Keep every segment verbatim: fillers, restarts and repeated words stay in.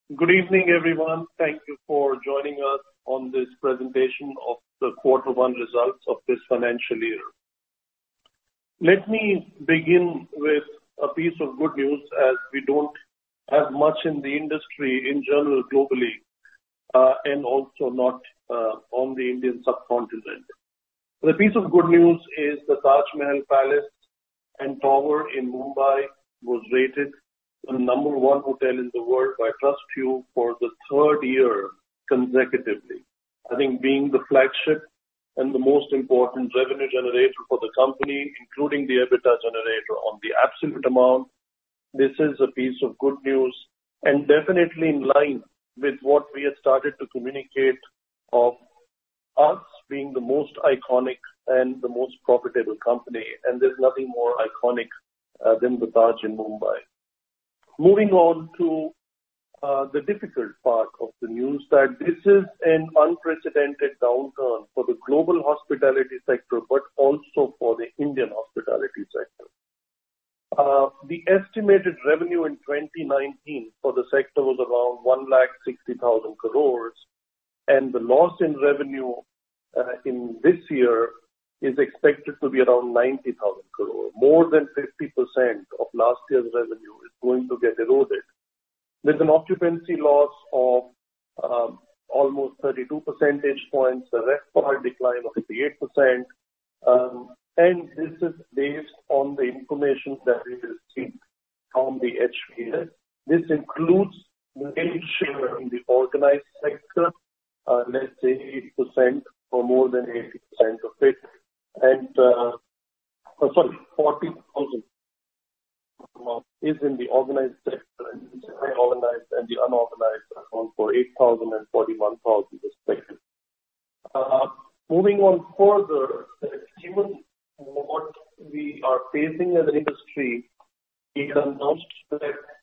Good evening, everyone. Thank you for joining us on this presentation of the quarter one results of this financial year. Let me begin with a piece of good news, as we don't have much in the industry in general globally, uh, and also not uh, on the Indian subcontinent. The piece of good news is the Taj Mahal Palace and Tower in Mumbai was rated the number one hotel in the world by TrustView for the third year consecutively. I think being the flagship and the most important revenue generator for the company, including the EBITDA generator on the absolute amount, this is a piece of good news and definitely in line with what we had started to communicate of us being the most iconic and the most profitable company. And there's nothing more iconic uh, than the Taj in Mumbai. Moving on to uh, the difficult part of the news, that this is an unprecedented downturn for the global hospitality sector, but also for the Indian hospitality sector. Uh, the estimated revenue in twenty nineteen for the sector was around one lakh sixty thousand crores, and the loss in revenue uh, in this year is expected to be around ninety thousand crore. More than fifty percent of last year's revenue is going to get eroded. With an occupancy loss of um, almost thirty-two percentage points, a RevPAR decline of fifty-eight percent, um, and this is based on the information that we received from the H V S. This includes the share in the organized sector, uh, let's say eighty percent or more than eighty percent of it. And, uh, oh, sorry, forty thousand is in the organized sector, and the organized and the unorganized account for eight thousand and forty-one thousand respectively. Uh, moving on further, given what we are facing as an industry, we announced that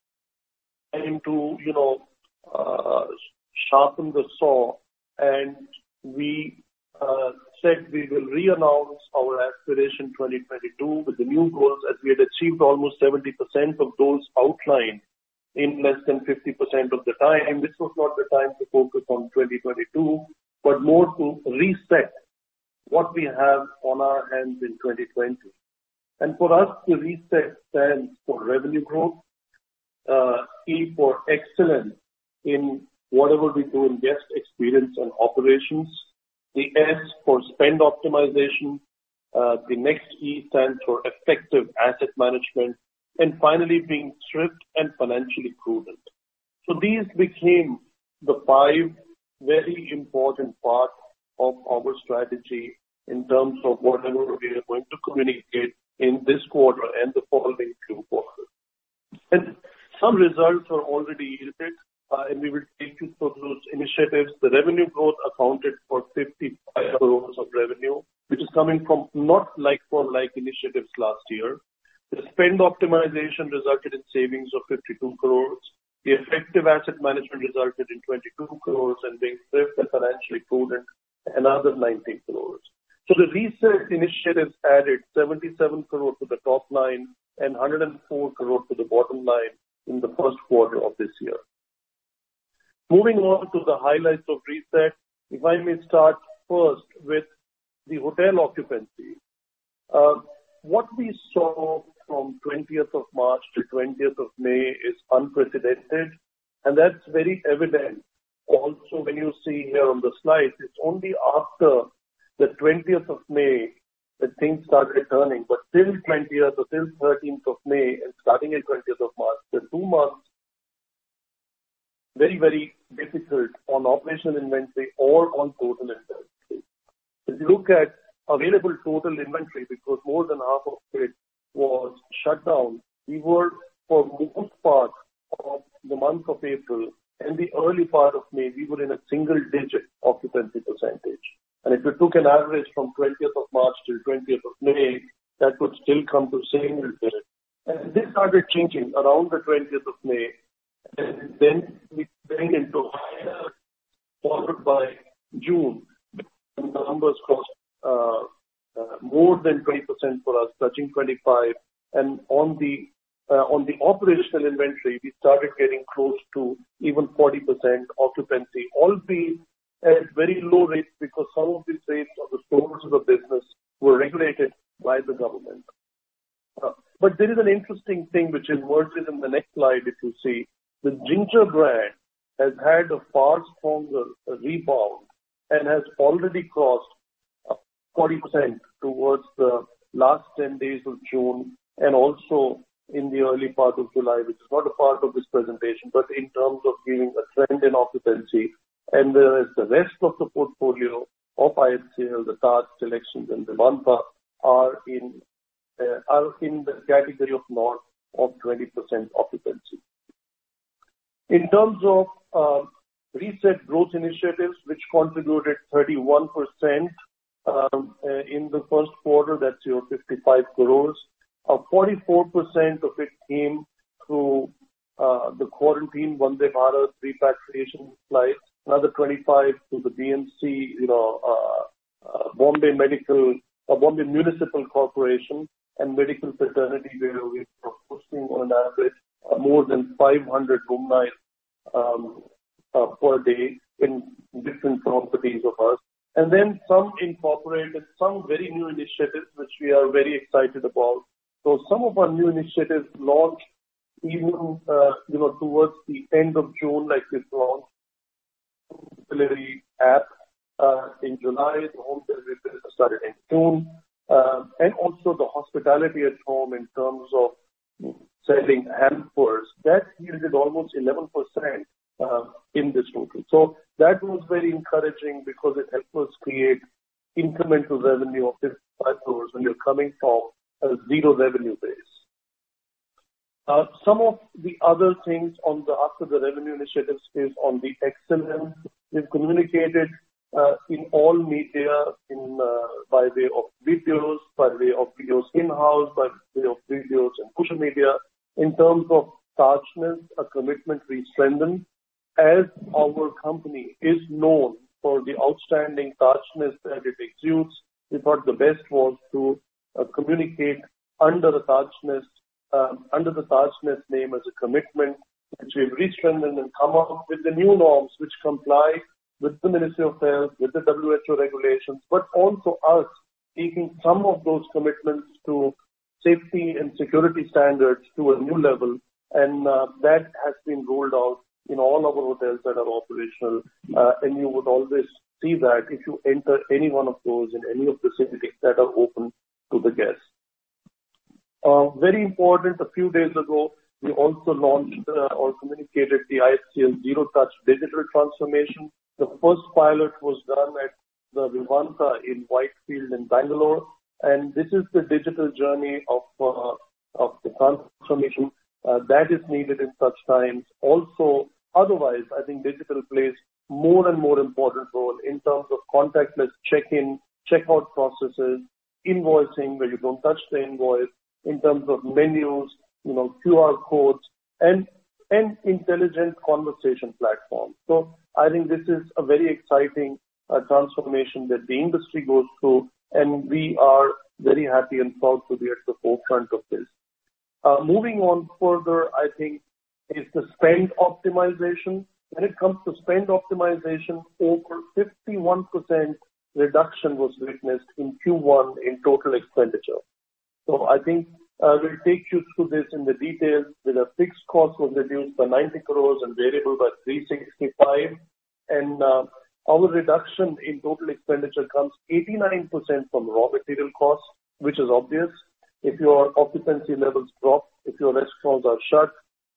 aim to, you know, uh, sharpen the saw, and we Uh, said we will re-announce our aspiration twenty twenty-two with the new goals, as we had achieved almost seventy percent of those outlined in less than fifty percent of the time. This was not the time to focus on twenty twenty-two, but more to reset what we have on our hands in twenty twenty. And for us, the reset stands for revenue growth, uh, E for excellence in whatever we do in guest experience and operations, the S for spend optimization, uh, the next E stands for effective asset management, and finally being thrift and financially prudent. So these became the five very important parts of our strategy in terms of whatever we are going to communicate in this quarter and the following few quarters. And some results are already yielded. Uh, and we will take you through those initiatives. The revenue growth accounted for fifty-five crores of revenue, which is coming from not like-for-like initiatives last year. The spend optimization resulted in savings of fifty-two crores. The effective asset management resulted in twenty-two crores, and being thrift and financially prudent, another nineteen crores. So the research initiatives added seventy-seven crores to the top line and one hundred four crores to the bottom line in the first quarter of this year. Moving on to the highlights of reset, if I may start first with the hotel occupancy. Uh, what we saw from twentieth of March to twentieth of May is unprecedented, and that's very evident also when you see here on the slide. It's only after the twentieth of May that things started turning, but till twentieth or till thirteenth of May and starting at twentieth of March, the two months very, very difficult on operational inventory or on total inventory. If you look at available total inventory, because more than half of it was shut down, we were, for most part of the month of April and the early part of May, we were in a single-digit occupancy percentage. And if you took an average from twentieth of March till twentieth of May, that would still come to single-digit. And this started changing around the twentieth of May. And then we went into higher, followed by June. The numbers crossed uh, uh, more than twenty percent for us, touching twenty-five. And on the uh, on the operational inventory, we started getting close to even forty percent occupancy, albeit at very low rates because some of these rates of the stores of the business were regulated by the government. Uh, but there is an interesting thing which emerges in the next slide if you see. The Ginger brand has had a far stronger rebound and has already crossed forty percent towards the last ten days of June and also in the early part of July, which is not a part of this presentation, but in terms of giving a trend in occupancy. And whereas the rest of the portfolio of I H C L, the Taj, SeleQtions and Vivanta are in uh, are in the category of north of twenty percent occupancy. In terms of uh, reset growth initiatives, which contributed thirty-one percent um, uh, in the first quarter, that's your fifty-five crores. Uh, forty-four percent of it came through uh, the quarantine Vande Bharat repatriation flights, another twenty-five to the B M C, you know, uh, uh, Bombay Medical, uh, Bombay Municipal Corporation and Medical Fraternity, where we were hosting on an average uh, more than five hundred room nights um, uh, per day in different properties of ours. And then some incorporated, some very new initiatives which we are very excited about. So some of our new initiatives launched even, uh, you know, towards the end of June, like we've launched delivery app uh, in July, the home delivery business started in June, uh, and also the hospitality at home in terms of selling hampers. That yielded almost eleven percent uh, in this total. So that was very encouraging because it helped us create incremental revenue of fifty-five crores when you're coming from a zero revenue base. Uh, some of the other things on the after the revenue initiatives is on the excellence. We've communicated uh, in all media in uh, by way of videos, by way of videos in-house, by way of videos in social media. In terms of Tajness, a commitment we strengthened. As our company is known for the outstanding Tajness that it exudes, we thought the best was to uh, communicate under the Tajness Uh, under the Tajness name as a commitment, which we've re-strengthened and come up with the new norms which comply with the Ministry of Health, with the W H O regulations, but also us taking some of those commitments to safety and security standards to a new level. And uh, that has been rolled out in all our hotels that are operational. Uh, and you would always see that if you enter any one of those in any of the cities that are open to the guests. Uh, very important, a few days ago, we also launched uh, or communicated the I H C L Zero Touch Digital Transformation. The first pilot was done at the Vivanta in Whitefield in Bangalore, and this is the digital journey of, uh, of the transformation uh, that is needed in such times. Also, otherwise, I think digital plays more and more important role in terms of contactless check-in, check-out processes, invoicing where you don't touch the invoice, in terms of menus, you know, Q R codes, and and intelligent conversation platforms. So I think this is a very exciting uh, transformation that the industry goes through, and we are very happy and proud to be at the forefront of this. Uh, moving on further, I think, is the spend optimization. When it comes to spend optimization, over fifty-one percent reduction was witnessed in Q one in total expenditure. So I think uh, we'll take you through this in the details. With a fixed cost was reduced by ninety crores and variable by three sixty-five. And uh, our reduction in total expenditure comes eighty-nine percent from raw material costs, which is obvious. If your occupancy levels drop, if your restaurants are shut,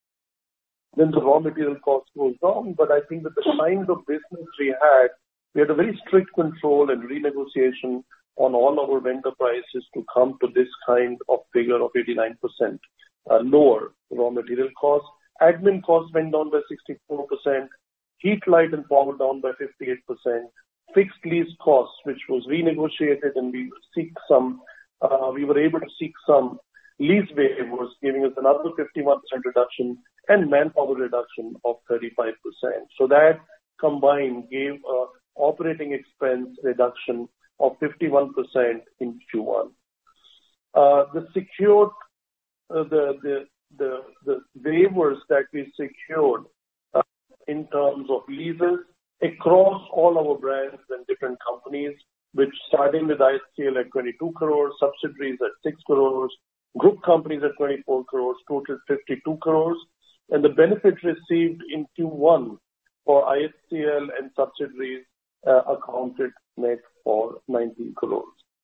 then the raw material cost goes down. But I think that the kind of business we had, we had a very strict control and renegotiation on all our vendor prices to come to this kind of figure of eighty-nine percent uh, lower raw material costs. Admin costs went down by sixty-four percent, heat, light and power down by fifty-eight percent, fixed lease costs, which was renegotiated and we seek some, uh, we were able to seek some lease waivers, giving us another fifty-one percent reduction and manpower reduction of thirty-five percent. So that combined gave a operating expense reduction of fifty-one percent in Q one. Uh, the secured, uh, the, the the, the waivers that we secured uh, in terms of leases across all our brands and different companies, which starting with I H C L at twenty-two crores, subsidiaries at six crores, group companies at twenty-four crores, total fifty-two crores, and the benefit received in Q one for I H C L and subsidiaries uh, accounted net for nineteen crores.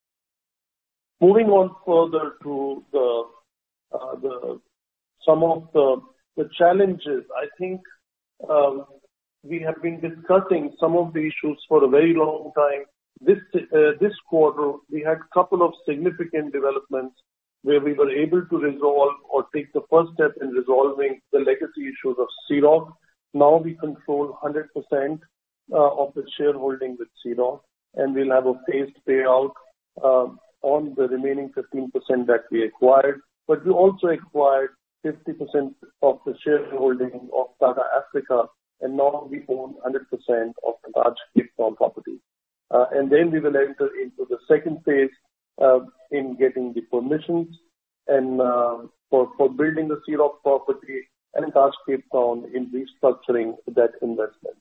Moving on further to the uh, the some of the the challenges, I think um, we have been discussing some of the issues for a very long time. This uh, this quarter, we had a couple of significant developments where we were able to resolve or take the first step in resolving the legacy issues of Sea Rock. Now we control one hundred percent uh, of the shareholding with Sea Rock, and we'll have a phased payout uh, on the remaining fifteen percent that we acquired. But we also acquired fifty percent of the shareholding of Tata Africa, and now we own one hundred percent of the Taj Cape Town property. Uh, and then we will enter into the second phase uh, in getting the permissions and uh, for, for building the Sea Rock property and Taj Cape Town in restructuring that investment.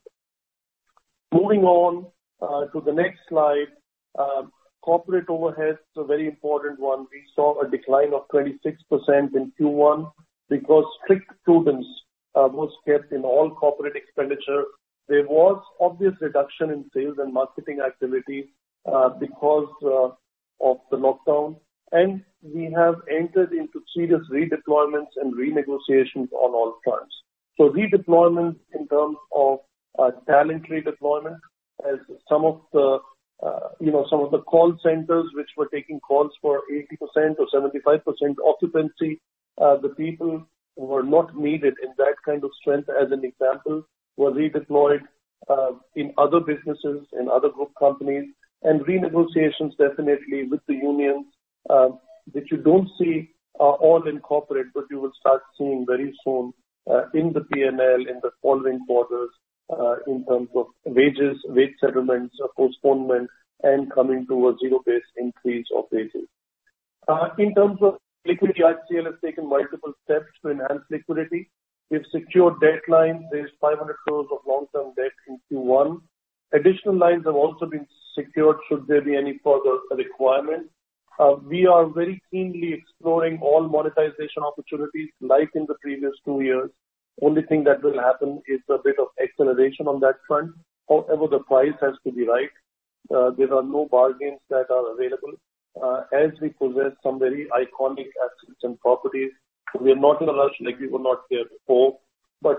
Moving on uh, to the next slide, uh, corporate overheads, a very important one. We saw a decline of twenty-six percent in Q one because strict prudence uh, was kept in all corporate expenditure. There was obvious reduction in sales and marketing activities uh, because uh, of the lockdown, and we have entered into serious redeployments and renegotiations on all fronts. So redeployment in terms of uh, talent redeployment, as some of the uh, you know some of the call centers which were taking calls for eighty percent or seventy-five percent occupancy, uh, the people who were not needed in that kind of strength, as an example, were redeployed uh, in other businesses, in other group companies, and renegotiations definitely with the unions, uh, which you don't see uh, all in corporate, but you will start seeing very soon uh, in the P and L in the following quarters uh, in terms of wages, wage settlements, uh, postponement, and coming to a zero-based increase of wages. Uh, in terms of liquidity, I H C L has taken multiple steps to enhance liquidity. We've secured debt lines. There's five hundred crores of long-term debt in Q one. Additional lines have also been secured should there be any further requirement. Uh, we are very keenly exploring all monetization opportunities like in the previous two years. Only thing that will happen is a bit of acceleration on that front. However, the price has to be right. Uh, there are no bargains that are available uh, as we possess some very iconic assets and properties. We are not in a rush like we were not there before, but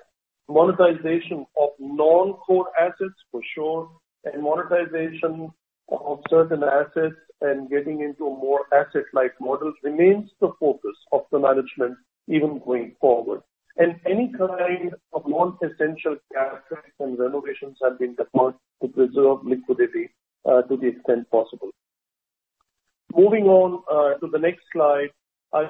monetization of non-core assets for sure, and monetization of certain assets and getting into a more asset-light model remains the focus of the management even going forward. And any kind of non-essential capex and renovations have been deferred to preserve liquidity uh, to the extent possible. Moving on uh, to the next slide, I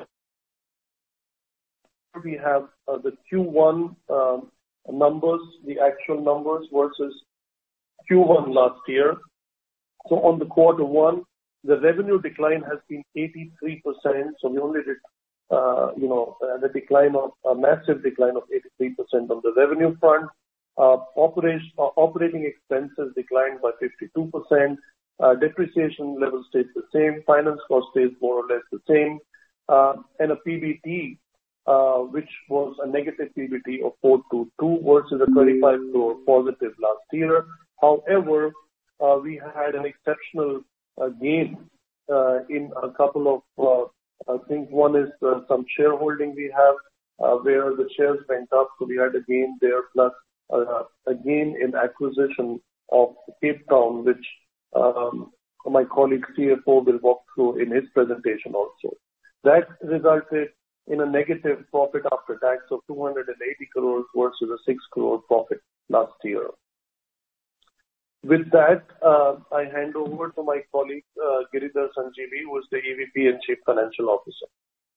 we have uh, the Q one um, numbers, the actual numbers versus Q one last year. So on the quarter one, the revenue decline has been eighty-three percent. So we only did, uh, you know, uh, the decline of a massive decline of eighty-three percent on the revenue front. Uh, operation, uh, operating expenses declined by fifty-two percent. Uh, depreciation level stays the same. Finance cost stays more or less the same. Uh, and a P B T, uh, which was a negative P B T of four twenty-two versus a twenty-five crore positive last year. However, uh, we had an exceptional uh, gain uh, in a couple of uh, things. One is uh, some shareholding we have uh, where the shares went up, so we had a gain there, plus uh, a gain in acquisition of Cape Town, which um, my colleague C F O will walk through in his presentation also. That resulted in a negative profit after tax of two hundred eighty crores versus a six crore profit last year. With that, uh, I hand over to my colleague uh, Giridhar Sanjeevi, who is the E V P and Chief Financial Officer.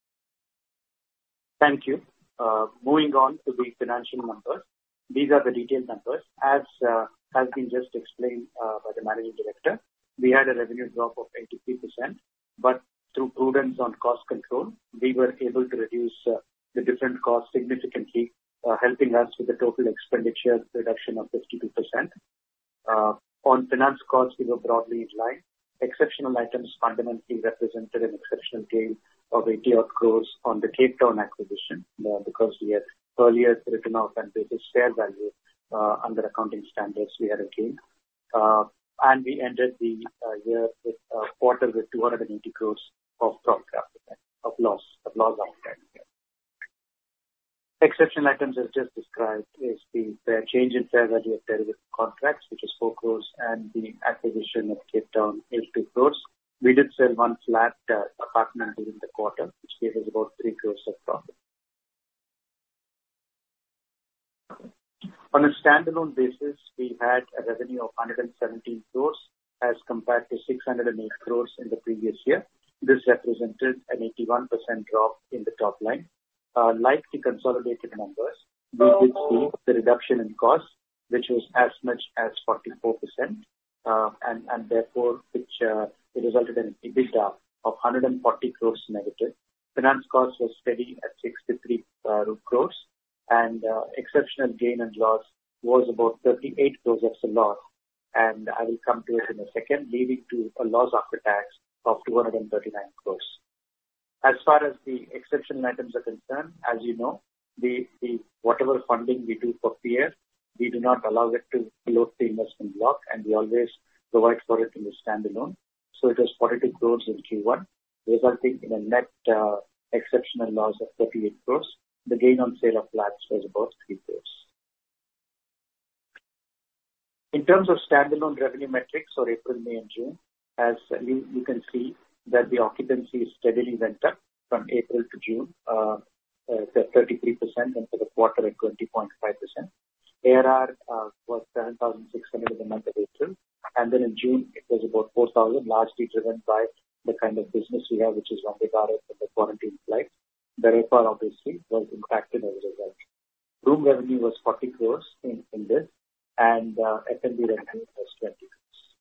Thank you. Uh, moving on to the financial numbers. These are the detailed numbers. As uh, has been just explained uh, by the Managing Director, we had a revenue drop of eighty-three percent, but through prudence on cost control, we were able to reduce uh, the different costs significantly, uh, helping us with the total expenditure reduction of fifty-two percent. Uh, on finance costs, we were broadly in line. Exceptional items fundamentally represented an exceptional gain of eighty odd crores on the Cape Town acquisition uh, because we had earlier written off and basis fair value uh, under accounting standards. We had a gain. Uh, and we ended the uh, year with uh, quarter with two hundred eighty crores of profit after tax, of loss, of loss after tax. Exceptional items as just described is the fair change in fair value of derivative contracts, which is four crores, and the acquisition of Cape Town is two crores. We did sell one flat uh, apartment during the quarter, which gave us about three crores of profit. On a standalone basis, we had a revenue of one hundred seventeen crores as compared to six hundred eight crores in the previous year. This represented an eighty-one percent drop in the top line. Uh, like the consolidated numbers, we did see the reduction in costs, which was as much as forty-four percent, uh, and, and therefore, which uh, it resulted in an EBITDA of one hundred forty crores negative. Finance costs was steady at sixty-three uh, crores, and uh, exceptional gain and loss was about thirty-eight crores of the loss, and I will come to it in a second, leading to a loss after tax of two hundred thirty-nine crores. As far as the exceptional items are concerned, as you know, the, the whatever funding we do for P F, we do not allow it to float the investment block, and we always provide for it in the standalone. So it was forty-two crores in Q one, resulting in a net uh, exceptional loss of thirty-eight crores. The gain on sale of flats was about three crores. In terms of standalone revenue metrics for April, May, and June, as you, you can see that the occupancy steadily went up from April to June, uh, uh, thirty-three percent, and for the quarter at twenty point five percent. A R R uh, was seven thousand six hundred in the month of April, and then in June it was about four thousand, largely driven by the kind of business we have, which is Vande Bharat and the quarantine flights. The R E P A R obviously was impacted as a result. Room revenue was forty crores in, in this, and uh, F and B revenue was twenty crores.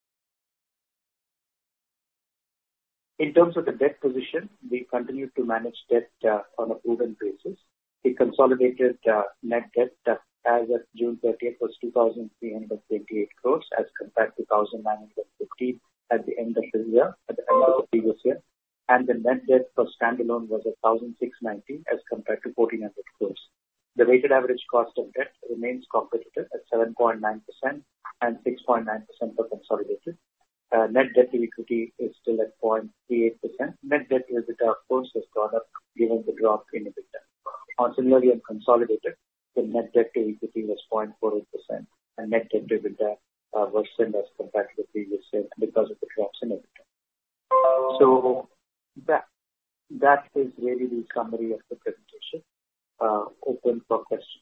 In terms of the debt position, we continue to manage debt uh, on a prudent basis. The consolidated uh, net debt uh, as of June thirtieth was two thousand three hundred twenty-eight crores as compared to one thousand nine hundred fifteen at the end of the year, at the end of the previous year. And the net debt for standalone was one thousand six hundred ninety as compared to fourteen hundred crores. The weighted average cost of debt remains competitive at seven point nine percent and six point nine percent for consolidated. Uh, net debt to equity is still at zero point three eight percent. Net debt to EBITDA, of course, has gone up given the drop in EBITDA. On similarly, on consolidated, the net debt to equity was zero point four eight percent, and net debt to EBITDA uh, worsened as compared to the previous year because of the drops in EBITDA. So that that is really the summary of the presentation. Uh, open for questions.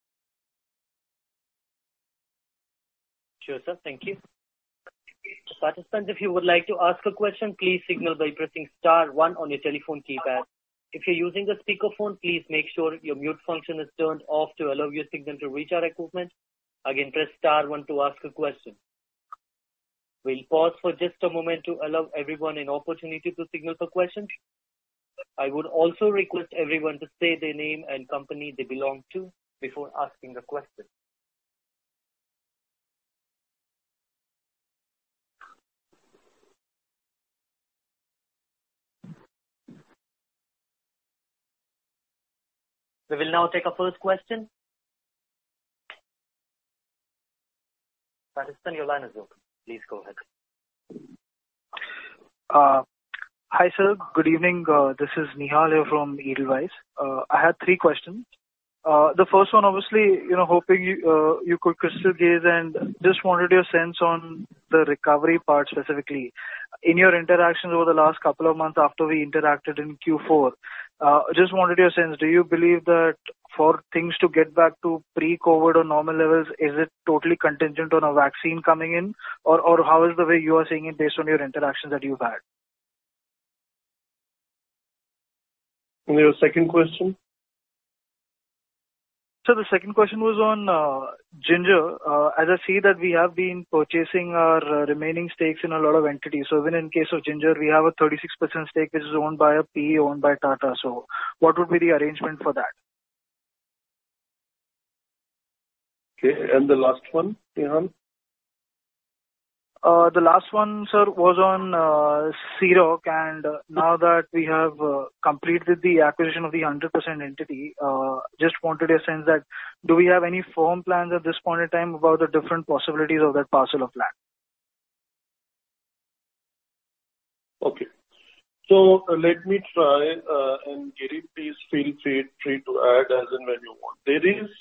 Sure, sir. Thank you. Participants, if you would like to ask a question, please signal by pressing star one on your telephone keypad. If you're using a speakerphone, please make sure your mute function is turned off to allow your signal to reach our equipment. Again, press star one to ask a question. We'll pause for just a moment to allow everyone an opportunity to signal for questions. I would also request everyone to say their name and company they belong to before asking a question. We will now take our first question. Participant, your line is open. Please go ahead. Uh, hi, sir. Good evening. Uh, this is Nihal here from Edelweiss. Uh, I had three questions. Uh, the first one, obviously, you know, hoping you, uh, you could crystal gaze and just wanted your sense on the recovery part specifically. In your interactions over the last couple of months after we interacted in Q four, uh, just wanted your sense. Do you believe that for things to get back to pre-COVID or normal levels, is it totally contingent on a vaccine coming in, or, or how is the way you are seeing it based on your interactions that you've had? And your second question? So the second question was on uh, Ginger. Uh, as I see that we have been purchasing our uh, remaining stakes in a lot of entities. So even in case of Ginger, we have a thirty-six percent stake which is owned by a P E owned by Tata. So what would be the arrangement for that? Okay, and the last one, Nihal? Uh, the last one, sir, was on uh, Sea Rock, and uh, now that we have uh, completed the acquisition of the one hundred percent entity, uh, just wanted a sense that do we have any firm plans at this point in time about the different possibilities of that parcel of land? Okay. So uh, let me try, uh, and Giri, please feel free, free to add as and when you want. There is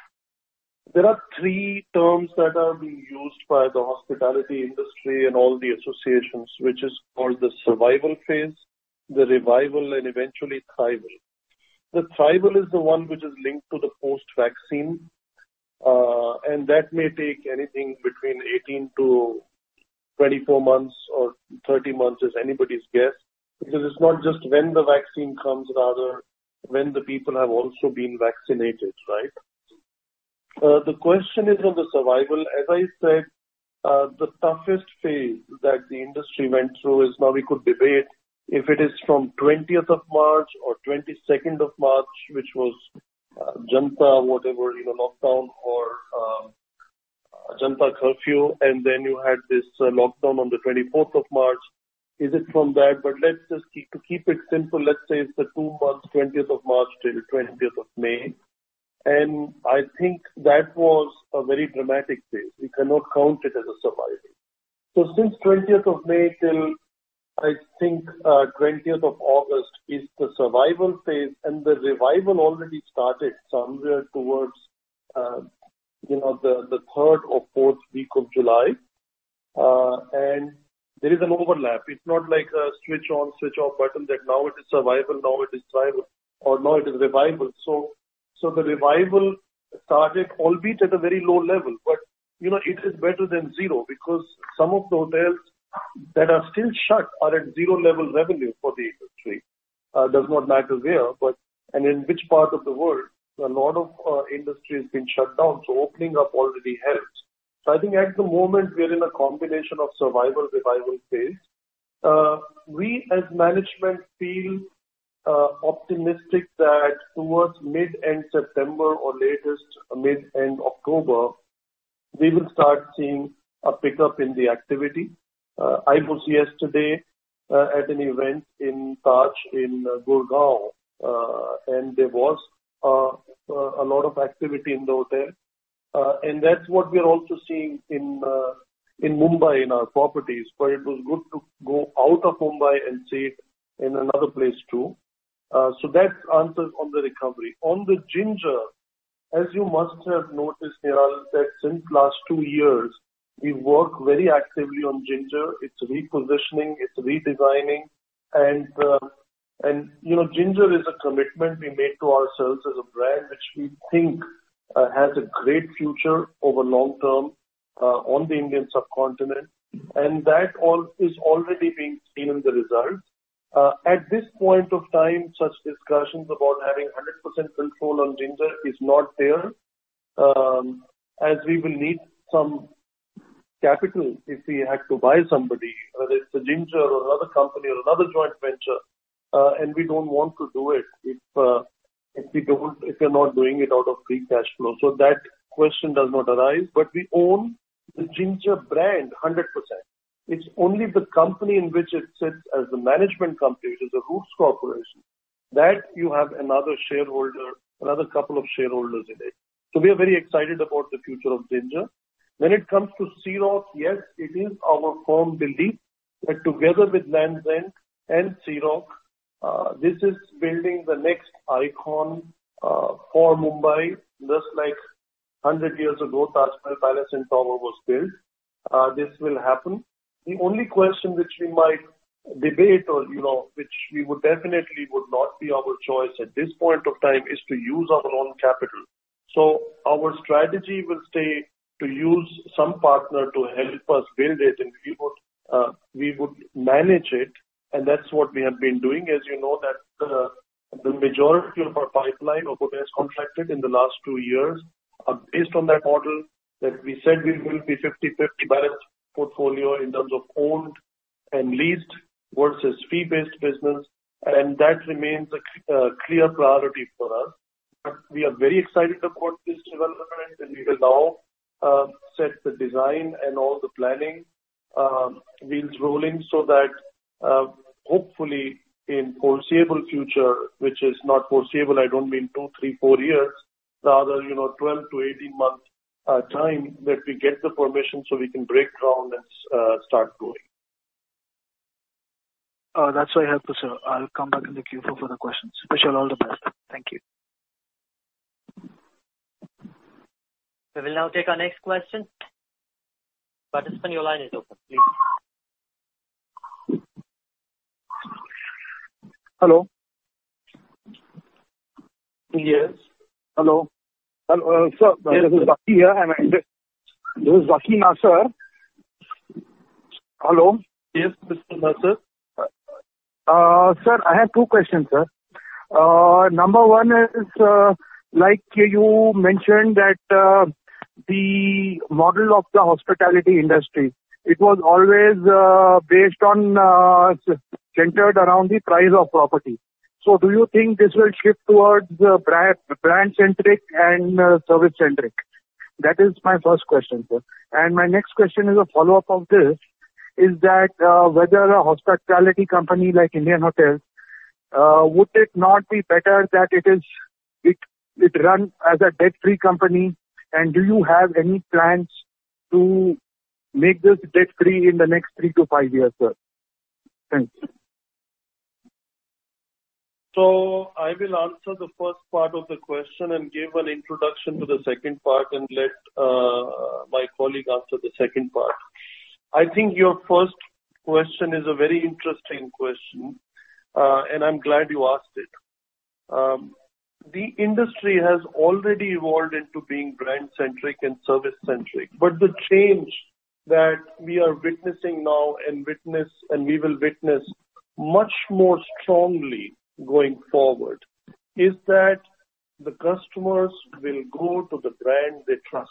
There are three terms that are being used by the hospitality industry and all the associations, which is called the survival phase, the revival, and eventually thrival. The thrival is the one which is linked to the post-vaccine, uh, and that may take anything between eighteen to twenty-four months or thirty months is anybody's guess, because it's not just when the vaccine comes, rather when the people have also been vaccinated, right? Uh, the question is on the survival. As I said, uh, the toughest phase that the industry went through is now we could debate if it is from twentieth of March or twenty-second of March, which was uh, Janta, whatever, you know, lockdown, or uh, Janta curfew, and then you had this uh, lockdown on the twenty-fourth of March. Is it from that? But let's just keep, to keep it simple, let's say it's the two months, twentieth of March till twentieth of May. And I think that was a very dramatic phase. We cannot count it as a survival. So since twentieth of May till I think uh, twentieth of August is the survival phase, and the revival already started somewhere towards uh, you know the, the third or fourth week of July. Uh, and there is an overlap. It's not like a switch on, switch off button that now it is survival, now it is thrival, or now it is revival. So So the revival started, albeit at a very low level, but you know it is better than zero, because some of the hotels that are still shut are at zero level revenue for the industry. Uh, does not matter where, but and in which part of the world, a lot of uh, industry has been shut down. So opening up already helps. So I think at the moment we are in a combination of survival revival phase. Uh, we as management feel Uh, optimistic that towards mid-end September or latest uh, mid-end October, we will start seeing a pickup in the activity. Uh, I was yesterday uh, at an event in Taj in uh, Gurgaon, uh, and there was uh, uh, a lot of activity in the hotel. Uh, and that's what we are also seeing in uh, in Mumbai in our properties. But it was good to go out of Mumbai and see it in another place too. Uh, so that answers on the recovery. On the Ginger, as you must have noticed, Nihal, that since last two years, we work very actively on Ginger. It's repositioning, it's redesigning, and uh, and you know, Ginger is a commitment we made to ourselves as a brand, which we think uh, has a great future over long term uh, on the Indian subcontinent, and that all is already being seen in the results. Uh, at this point of time, such discussions about having one hundred percent control on Ginger is not there, um, as we will need some capital if we had to buy somebody, whether it's a Ginger or another company or another joint venture, uh, and we don't want to do it if uh, if we don't if we're not doing it out of free cash flow. So that question does not arise. But we own the Ginger brand one hundred percent. It's only the company in which it sits as the management company, which is a Roots Corporation, that you have another shareholder, another couple of shareholders in it. So we are very excited about the future of Ginger. When it comes to Sea Rock, yes, it is our firm belief that together with Land's End and Sea Rock, uh, this is building the next icon uh, for Mumbai, just like one hundred years ago Taj Mahal Palace and Tower was built. Uh, this will happen. The only question which we might debate, or, you know, which we would definitely would not be our choice at this point of time, is to use our own capital. So our strategy will stay to use some partner to help us build it, and we would, uh, we would manage it. And that's what we have been doing. As you know, that uh, The majority of our pipeline of hotels contracted in the last two years are based on that model that we said we will be fifty-fifty balanced portfolio in terms of owned and leased versus fee-based business, and that remains a uh, clear priority for us. But we are very excited about this development, and we will now uh, set the design and all the planning uh, wheels rolling so that uh, hopefully in foreseeable future, which is not foreseeable, I don't mean two, three, four years, rather, you know, twelve to eighteen months uh, time that we get the permission so we can break ground and uh, start going. Uh, that's very helpful, sir. I'll come back in the queue for further questions. Wish you all the best. Thank you. We will now take our next question. Participant, your line is open, please. Hello. Yes. Hello. Hello, uh, sir. Yes, this is Baki here. I'm this is Baki Nasser. Hello. Yes, Mister Nasser. Uh, sir, I have two questions, sir. Uh, number one is, uh, like you mentioned that uh, the model of the hospitality industry, it was always uh, based on, uh, centered around the price of property. So do you think this will shift towards uh, brand, brand-centric and uh, service-centric? That is my first question, sir. And my next question is a follow-up of this, is that uh, whether a hospitality company like Indian Hotels, uh, would it not be better that it is it it run as a debt-free company? And do you have any plans to make this debt-free in the next three to five years, sir? Thanks. So I will answer the first part of the question and give an introduction to the second part and let uh, my colleague answer the second part. I think your first question is a very interesting question, uh, and I'm glad you asked it. Um, the industry has already evolved into being brand-centric and service-centric, but the change that we are witnessing now and witness and we will witness much more strongly going forward is that the customers will go to the brand they trust.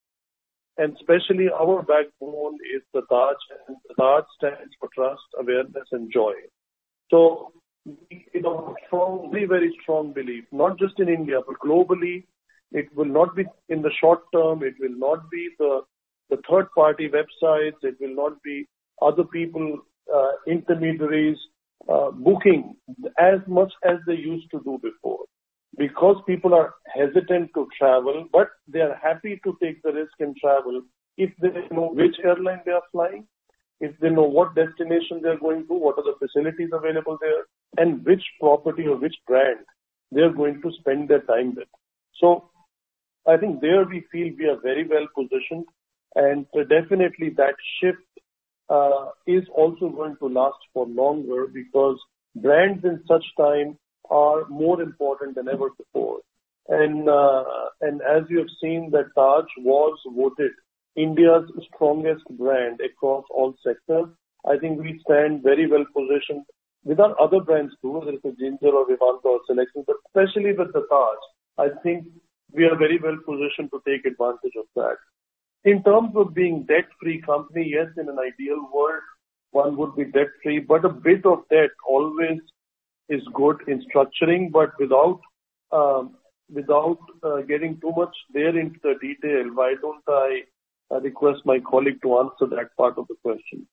And especially our backbone is the Taj, and the Taj stands for trust, awareness, and joy. So, you know, strong, very, very strong belief, not just in India, but globally, it will not be in the short term, it will not be the, the third-party websites, it will not be other people, uh, intermediaries, uh, booking as much as they used to do before. Because people are hesitant to travel, but they are happy to take the risk and travel if they know which airline they are flying, if they know what destination they are going to, what are the facilities available there, and which property or which brand they are going to spend their time with. So I think there we feel we are very well positioned, and definitely that shift uh, is also going to last for longer because brands in such time are more important than ever before. And uh, and as you have seen that Taj was voted India's strongest brand across all sectors, I think we stand very well positioned with our other brands too, whether it's a Ginger or Vivanta or Selection, but especially with the Taj, I think we are very well positioned to take advantage of that. In terms of being debt-free company, yes, in an ideal world, one would be debt-free, but a bit of debt always is good in structuring, but without um, without uh, getting too much there into the detail, why don't I uh, request my colleague to answer that part of the question?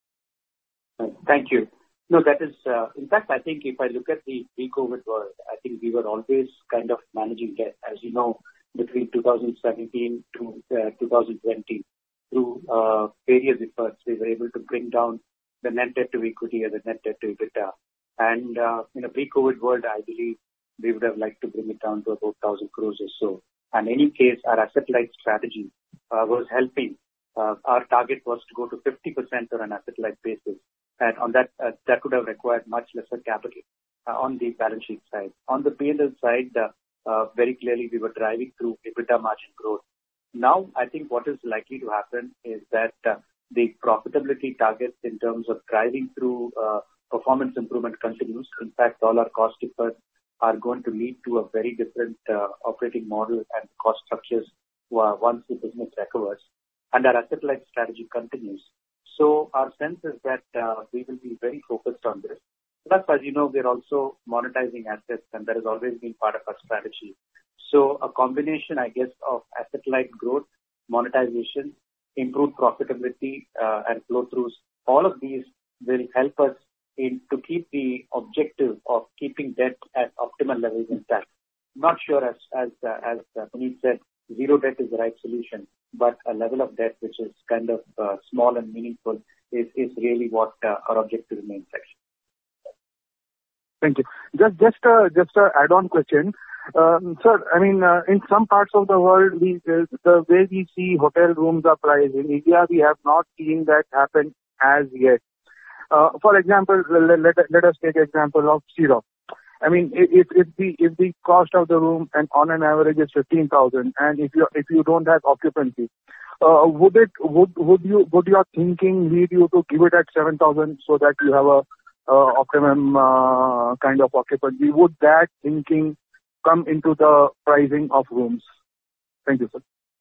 Thank you. No, that is, uh, in fact, I think if I look at the pre-COVID world, I think we were always kind of managing debt, as you know, between two thousand seventeen to uh, two thousand twenty. Through uh, various efforts, we were able to bring down the net debt to equity and the net debt to EBITDA. And uh, in a pre-COVID world, I believe we would have liked to bring it down to about one thousand crores or so. And in any case, our asset-light strategy uh, was helping. Uh, our target was to go to fifty percent on an asset-light basis. And on that, uh, that would have required much lesser capital uh, on the balance sheet side. On the P and L side, uh, uh, very clearly we were driving through EBITDA margin growth. Now, I think what is likely to happen is that uh, the profitability targets in terms of driving through uh, performance improvement continues. In fact, all our cost efforts are going to lead to a very different uh, operating model and cost structures uh, once the business recovers and our asset-light strategy continues. So our sense is that uh, we will be very focused on this. Plus, as you know, we're also monetizing assets, and that has always been part of our strategy. So a combination, I guess, of asset-light growth, monetization, improved profitability, uh, and flow-throughs, all of these will help us in to keep the objective of keeping debt at optimal levels intact. Not sure, as as uh, as uh, Puneet said, zero debt is the right solution, but a level of debt which is kind of uh, small and meaningful is is really what uh, our objective remains. Actually. Thank you. Just just uh, just a add-on question, um, sir. I mean, uh, in some parts of the world, we, uh, the way we see hotel rooms are priced. In India, we have not seen that happen as yet. Uh, for example, let, let, let us take example of Sea Rock. I mean, if if the if the cost of the room and on an average is fifteen thousand, and if you if you don't have occupancy, uh, would it would would you would your thinking lead you to give it at seven thousand so that you have a uh, optimum uh, kind of occupancy? Would that thinking come into the pricing of rooms? Thank you, sir.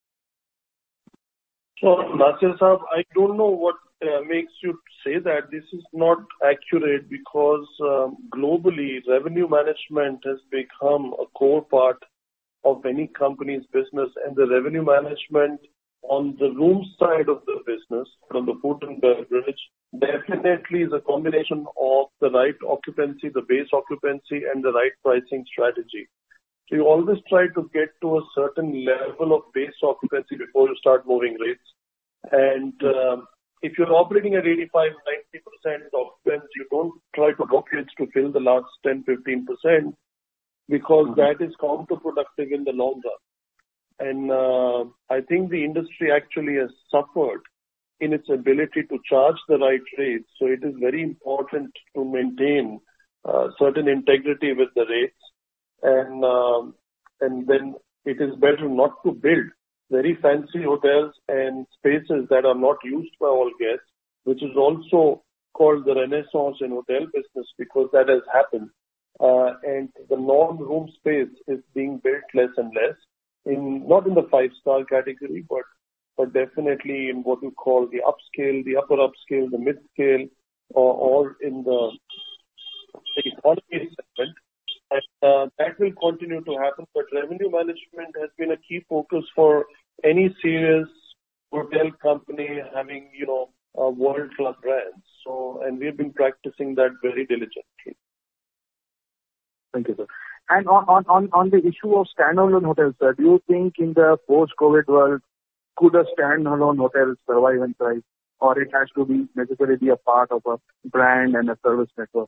So, Nasir Saab, I don't know what uh, makes you say that. This is not accurate because um, globally, revenue management has become a core part of any company's business, and the revenue management on the room side of the business, on the food and beverage, definitely is a combination of the right occupancy, the base occupancy, and the right pricing strategy. So you always try to get to a certain level of base occupancy before you start moving rates. And um, if you're operating at eighty-five, ninety percent occupancy, you don't try to book rates to fill the last ten, fifteen percent because mm-hmm. that is counterproductive in the long run. And uh, I think the industry actually has suffered in its ability to charge the right rates. So it is very important to maintain uh, certain integrity with the rates. And um, and then it is better not to build very fancy hotels and spaces that are not used by all guests, which is also called the renaissance in hotel business because that has happened. Uh, and the non-room space is being built less and less, in not in the five-star category, but but definitely in what you call the upscale, the upper upscale, the mid-scale, or, or in the, the economy segment. And uh, that will continue to happen, but revenue management has been a key focus for any serious hotel company having, you know, uh, world-class brands. So, and we've been practicing that very diligently. Thank you, sir. And on, on, on, on the issue of standalone hotels, sir, do you think in the post-COVID world, could a standalone hotel survive and thrive, or it has to be necessarily be a part of a brand and a service network?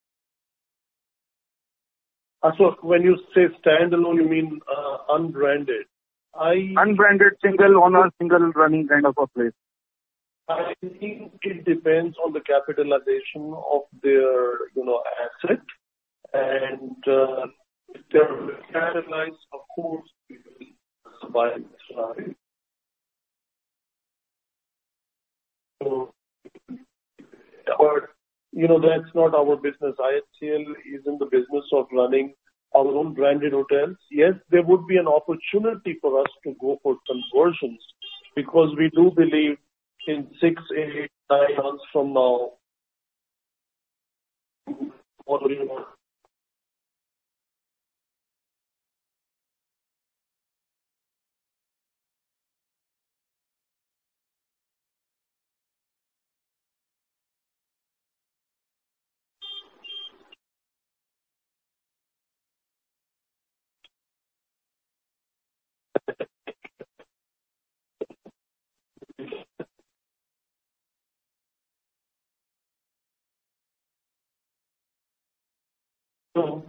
Uh, so when you say standalone, you mean uh, unbranded? I Unbranded, single owner, single running kind of a place. I think it depends on the capitalization of their, you know, asset, and uh, if they're capitalized, of course, we will survive. Right? So, but you know, that's not our business. I H C L is in the business of running our own branded hotels. Yes, there would be an opportunity for us to go for conversions because we do believe in six, eight, nine months from now, what do you want? So,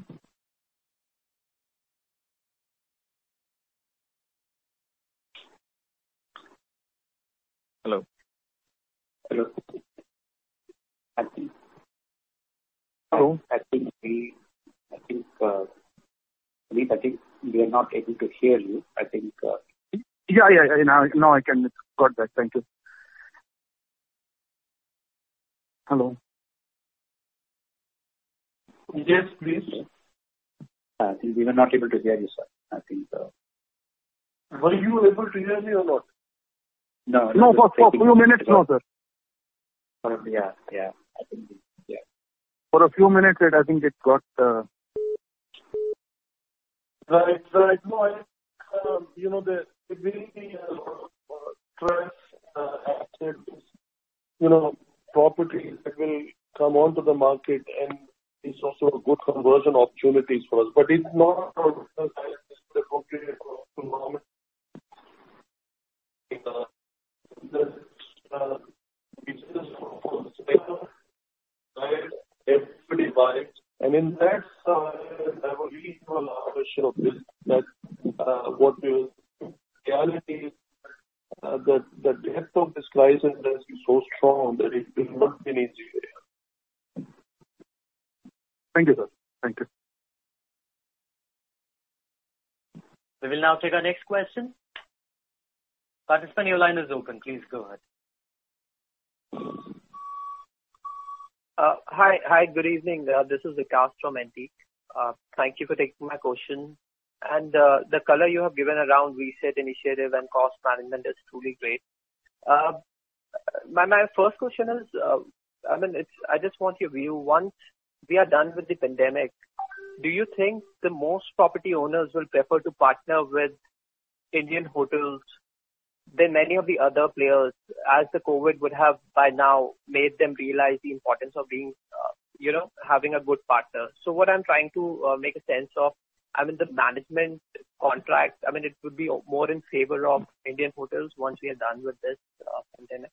Hello. Hello. I think. Hello. I think we. I think. Uh, I think we are not able to hear you. I think. Uh, Yeah, yeah, yeah. Now, now I can got that. Thank you. Hello. yes, please. I think we were not able to hear you, sir. I think. Uh, Were you able to hear me or not? no, No, for for a few minutes, no, sir. For, yeah, yeah. I think, yeah. For a few minutes, it, I think it got. Uh, Right, right. No, I, um, you know, there there will be a lot of uh, stress, uh, assets, you know, properties that will come onto the market, and it's also a good conversion opportunities for us. But it's not appropriate for the moment. Uh, the, uh, it's just for the sector, right? Everybody buys. And in that side, I will really have a question of this, that uh, what will reality is uh, that the depth of this crisis is so strong that it will not be an easy way. thank you, sir. Thank you. We will now take our next question. Participant, your line is open. Please go ahead. Uh, Hi. Hi, good evening. Uh, This is Vikas from Antique. Uh, Thank you for taking my question. And uh, the color you have given around reset initiative and cost management is truly great. Uh, My my first question is, uh, I mean, it's. I just want your view. Once we are done with the pandemic, do you think the most property owners will prefer to partner with Indian hotels than many of the other players, as the COVID would have by now made them realize the importance of being, uh, you know, having a good partner? So what I'm trying to uh, make a sense of, I mean, the management contract, I mean, it would be more in favor of Indian hotels once we are done with this uh, pandemic.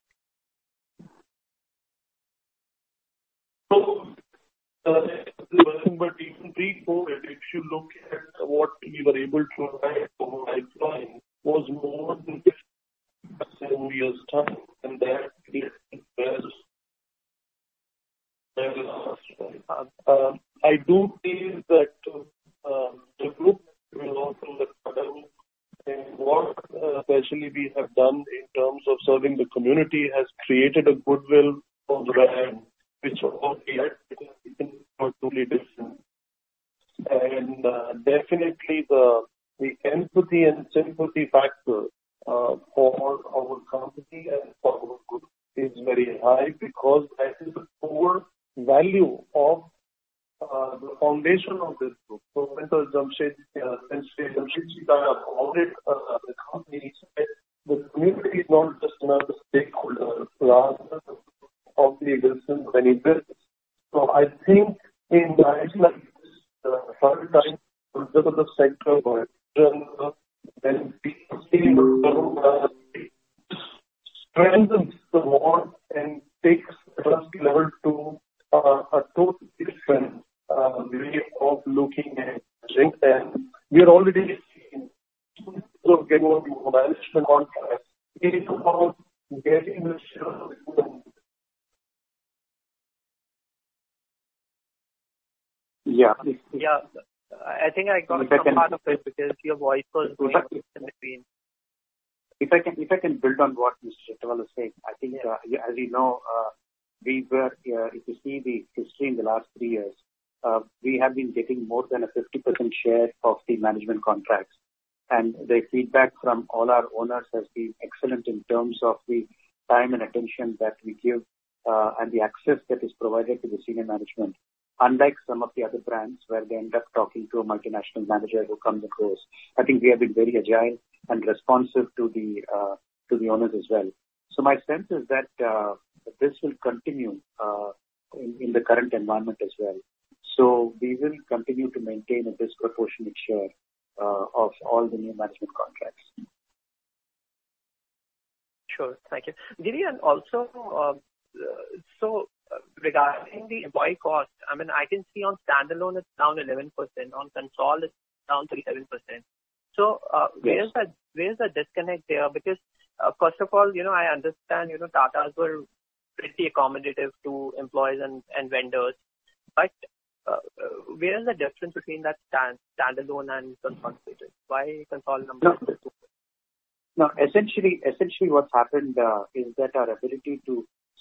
So, uh, but even pre-COVID, if you look at what we were able to write for Lifeline, was more than seven years' time, and that is uh, uh, I do feel that uh, the group will also and what uh, especially we have done in terms of serving the community has created a goodwill for the brand, which already had totally different. And uh, definitely the the empathy and sympathy factor uh, for our company and for our group is very high, because that is the core value of uh, the foundation of this group. So when the Jamshedji founded uh, the company, the community is not just another stakeholder rather of the existence of any business. So I think in times like this, uh, hard time, because of the sector, but then people see uh, strengthens the bond and takes the trust level to uh, a totally different uh, way of looking at things. And we are already seeing so getting on management contracts. It is about getting the share. Yeah. Yeah. I think I got some part of it because your voice was going in between. If I can, if I can build on what Mister Chhatwal was saying, I think, uh, as you know, uh, we were, uh, if you see the history in the last three years, uh, we have been getting more than a fifty percent share of the management contracts. And the feedback from all our owners has been excellent in terms of the time and attention that we give uh, and the access that is provided to the senior management. Unlike some of the other brands where they end up talking to a multinational manager who comes and goes, I think we have been very agile and responsive to the uh, to the owners as well. So my sense is that uh, this will continue uh, in, in the current environment as well. So we will continue to maintain a disproportionate share uh, of all the new management contracts. Sure, thank you. Giri, and also, uh, so uh, regarding the employee cost, I mean, I can see on standalone it's down eleven percent, on console it's down thirty-seven percent. So uh, where's the where's the disconnect there? Because uh, first of all, you know, I understand, you know, Tatas were pretty accommodative to employees and, and vendors, but uh, uh, where is the difference between that stand standalone and consolidated? Why consolidated number? No, no, essentially, essentially what's happened uh, is that our ability to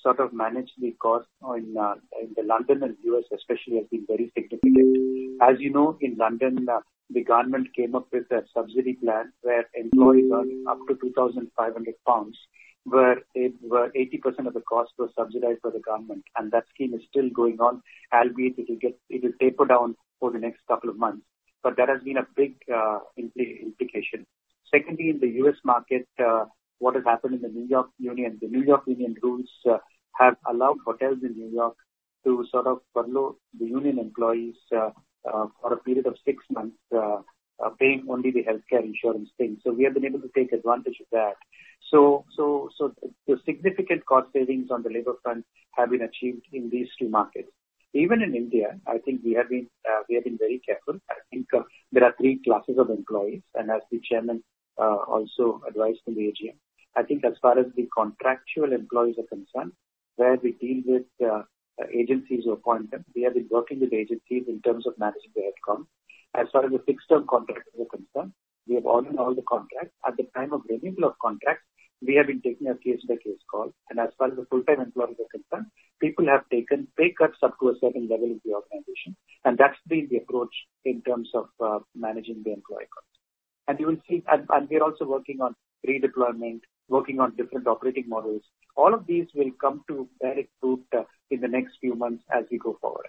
sort of manage the cost in, uh, in the London and U S especially has been very significant. As you know, in London, uh, the government came up with a subsidy plan where employees earning up to two thousand five hundred pounds, where, it, where eighty percent of the cost was subsidized by the government. And that scheme is still going on, albeit it will, get, it will taper down for the next couple of months. But that has been a big uh, impl- implication. Secondly, in the U S market, uh, what has happened in the New York Union, the New York Union rules uh, have allowed hotels in New York to sort of furlough the union employees uh, uh, for a period of six months, uh, uh, paying only the healthcare insurance thing. So we have been able to take advantage of that. So, so, so the significant cost savings on the labor front have been achieved in these two markets. Even in India, I think we have been uh, we have been very careful. I think uh, there are three classes of employees, and as the chairman uh, also advised in the A G M, I think as far as the contractual employees are concerned, where we deal with uh, uh, agencies who appoint them, we have been working with agencies in terms of managing the headcount. As far as the fixed-term contractors are concerned, we have honored all the contracts. At the time of renewal of contracts, we have been taking a case-by-case call. And as far as the full-time employees are concerned, people have taken pay cuts up to a certain level in the organization. And that's been the approach in terms of uh, managing the employee costs. And you will see, and, and we're also working on redeployment, working on different operating models. All of these will come to direct fruit uh, in the next few months as we go forward.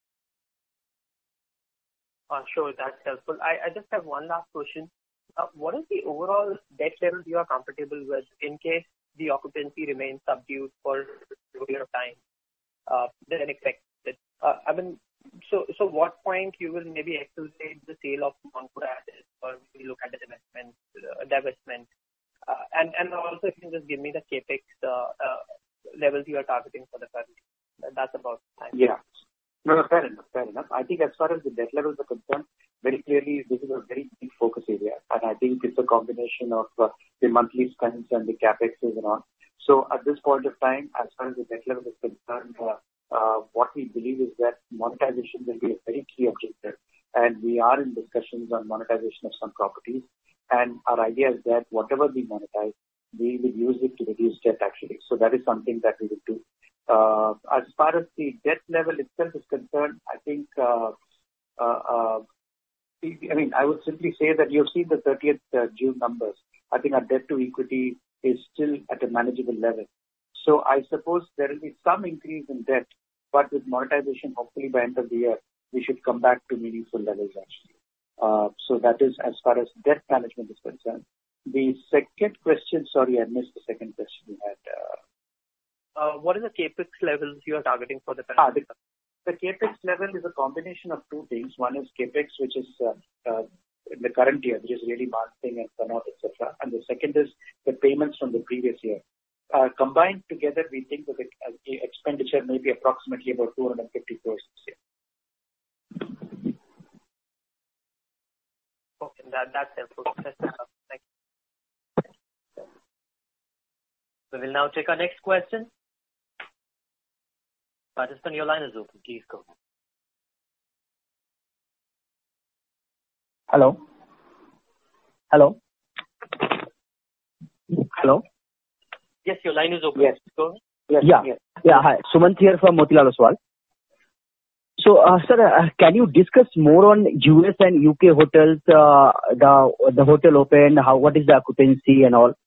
Uh, sure, that's helpful. I, I just have one last question. Uh, what is the overall debt level you are comfortable with in case the occupancy remains subdued for a period of time uh, than expected? Uh, I mean, so so what point you will maybe accelerate the sale of non-core assets or maybe look at the divestment, uh, divestment? Uh, and, and also if you can just give me the capex uh, uh, levels you are targeting for the current. That's about time. Yeah. No, no, fair enough, fair enough. I think as far as the debt levels are concerned, very clearly this is a very big focus area. And I think it's a combination of uh, the monthly spends and the capexes and all. So at this point of time, as far as the debt level is concerned, uh, uh, what we believe is that monetization will be a very key objective. And we are in discussions on monetization of some properties. And our idea is that whatever we monetize, we will use it to reduce debt actually. So that is something that we will do. Uh, as far as the debt level itself is concerned, I think, uh, uh, uh, I mean, I would simply say that you've seen the thirtieth uh, June numbers. I think our debt to equity is still at a manageable level. So I suppose there will be some increase in debt, but with monetization, hopefully by end of the year, we should come back to meaningful levels actually. Uh, so that is as far as debt management is concerned. The second question, sorry, I missed the second question you had. Uh, Uh, what is the capex levels you are targeting for the current? Ah, the, the capex level is a combination of two things. One is capex, which is uh, uh, in the current year, which is really Mansingh and Connaught, et cetera. And the second is the payments from the previous year. Uh, combined together, we think that the uh, expenditure may be approximately about two hundred fifty crores this year. Okay, that, that's helpful. That's helpful. Thank you. We will now take our next question. Participant, your line is open. Please go. Hello. Hello. Hello. Yes, your line is open. Yes. Go. Yes, Yeah. Yes. Yeah. Hi. Sumant here from Motilal Oswal. So, uh, sir, uh, can you discuss more on U S and U K hotels? Uh, the the hotel opened. How? What is the occupancy and all?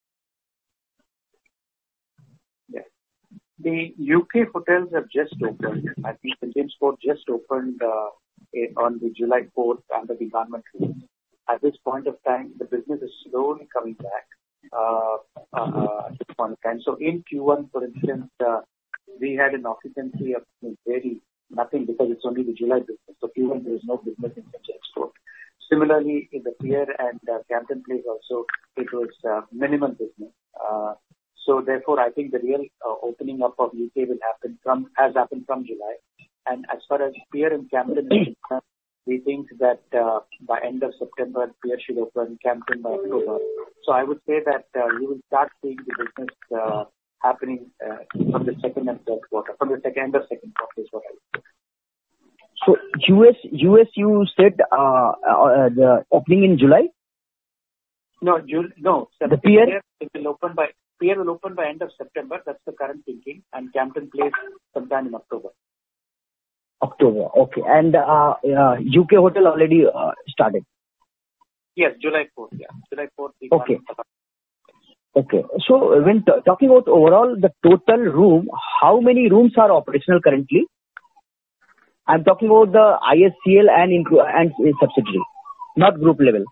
The U K hotels have just opened. I think the Jamesport just opened uh, on the July fourth under the government rules. At this point of time, the business is slowly coming back uh, uh, at this point of time. So in Q one, for instance, uh, we had an occupancy of very nothing because it's only the July business. So Q one, there is no business in Jamesport. Similarly, in the Pier and uh, Campton Place also, it was uh, minimal business. Uh, So therefore, I think the real uh, opening up of U K will happen from, has happened from July. And as far as Pier and Campton is concerned, we think that uh, by end of September, Pier should open, Campton by October. So I would say that uh, you will start seeing the business uh, happening uh, from the second and third quarter, from the second end of second quarter is what I would say. So U S, U S, you said uh, uh, the opening in July? No, June, no. The Pier? It will open by Pierre will open by end of September. That's the current thinking. And Campton Place sometime in October. October. Okay. And uh, uh, U K hotel already uh, started? Yes, July fourth. Yeah. July fourth. Okay. Okay. So when t- talking about overall the total room, how many rooms are operational currently? I'm talking about the I S C L and inclu- and subsidiary, not group level.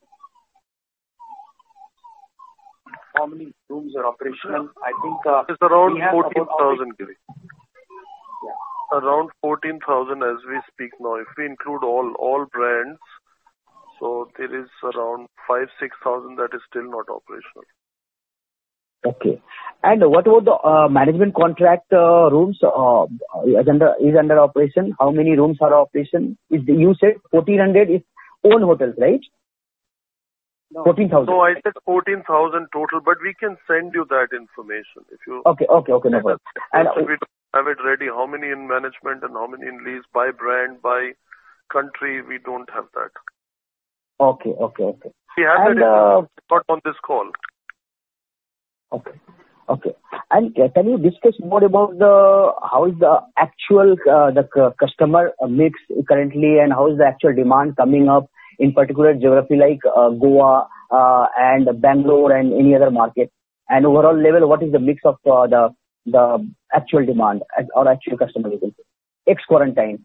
How many rooms are operational? I think uh, it's around fourteen thousand, Giri. Yeah. Around fourteen thousand as we speak now. If we include all all brands, so there is around five six thousand that is still not operational. Okay. And what about the uh, management contract uh, rooms uh, is under is under operation? How many rooms are operation? Is the, you said fourteen hundred is own hotels, right? No. fourteen thousand. No, I said fourteen thousand total, but we can send you that information if you. Okay, okay, okay, no problem. And we don't have it ready. How many in management and how many in lease by brand, by country? We don't have that. Okay, okay, okay. We have and, that uh, not on this call. Okay. Okay. And uh, can you discuss more about the how is the actual uh, the c- customer mix currently, and how is the actual demand coming up in particular geography like uh, Goa uh, and Bangalore and any other market? And overall level, what is the mix of uh, the the actual demand or actual customer mix ex quarantine?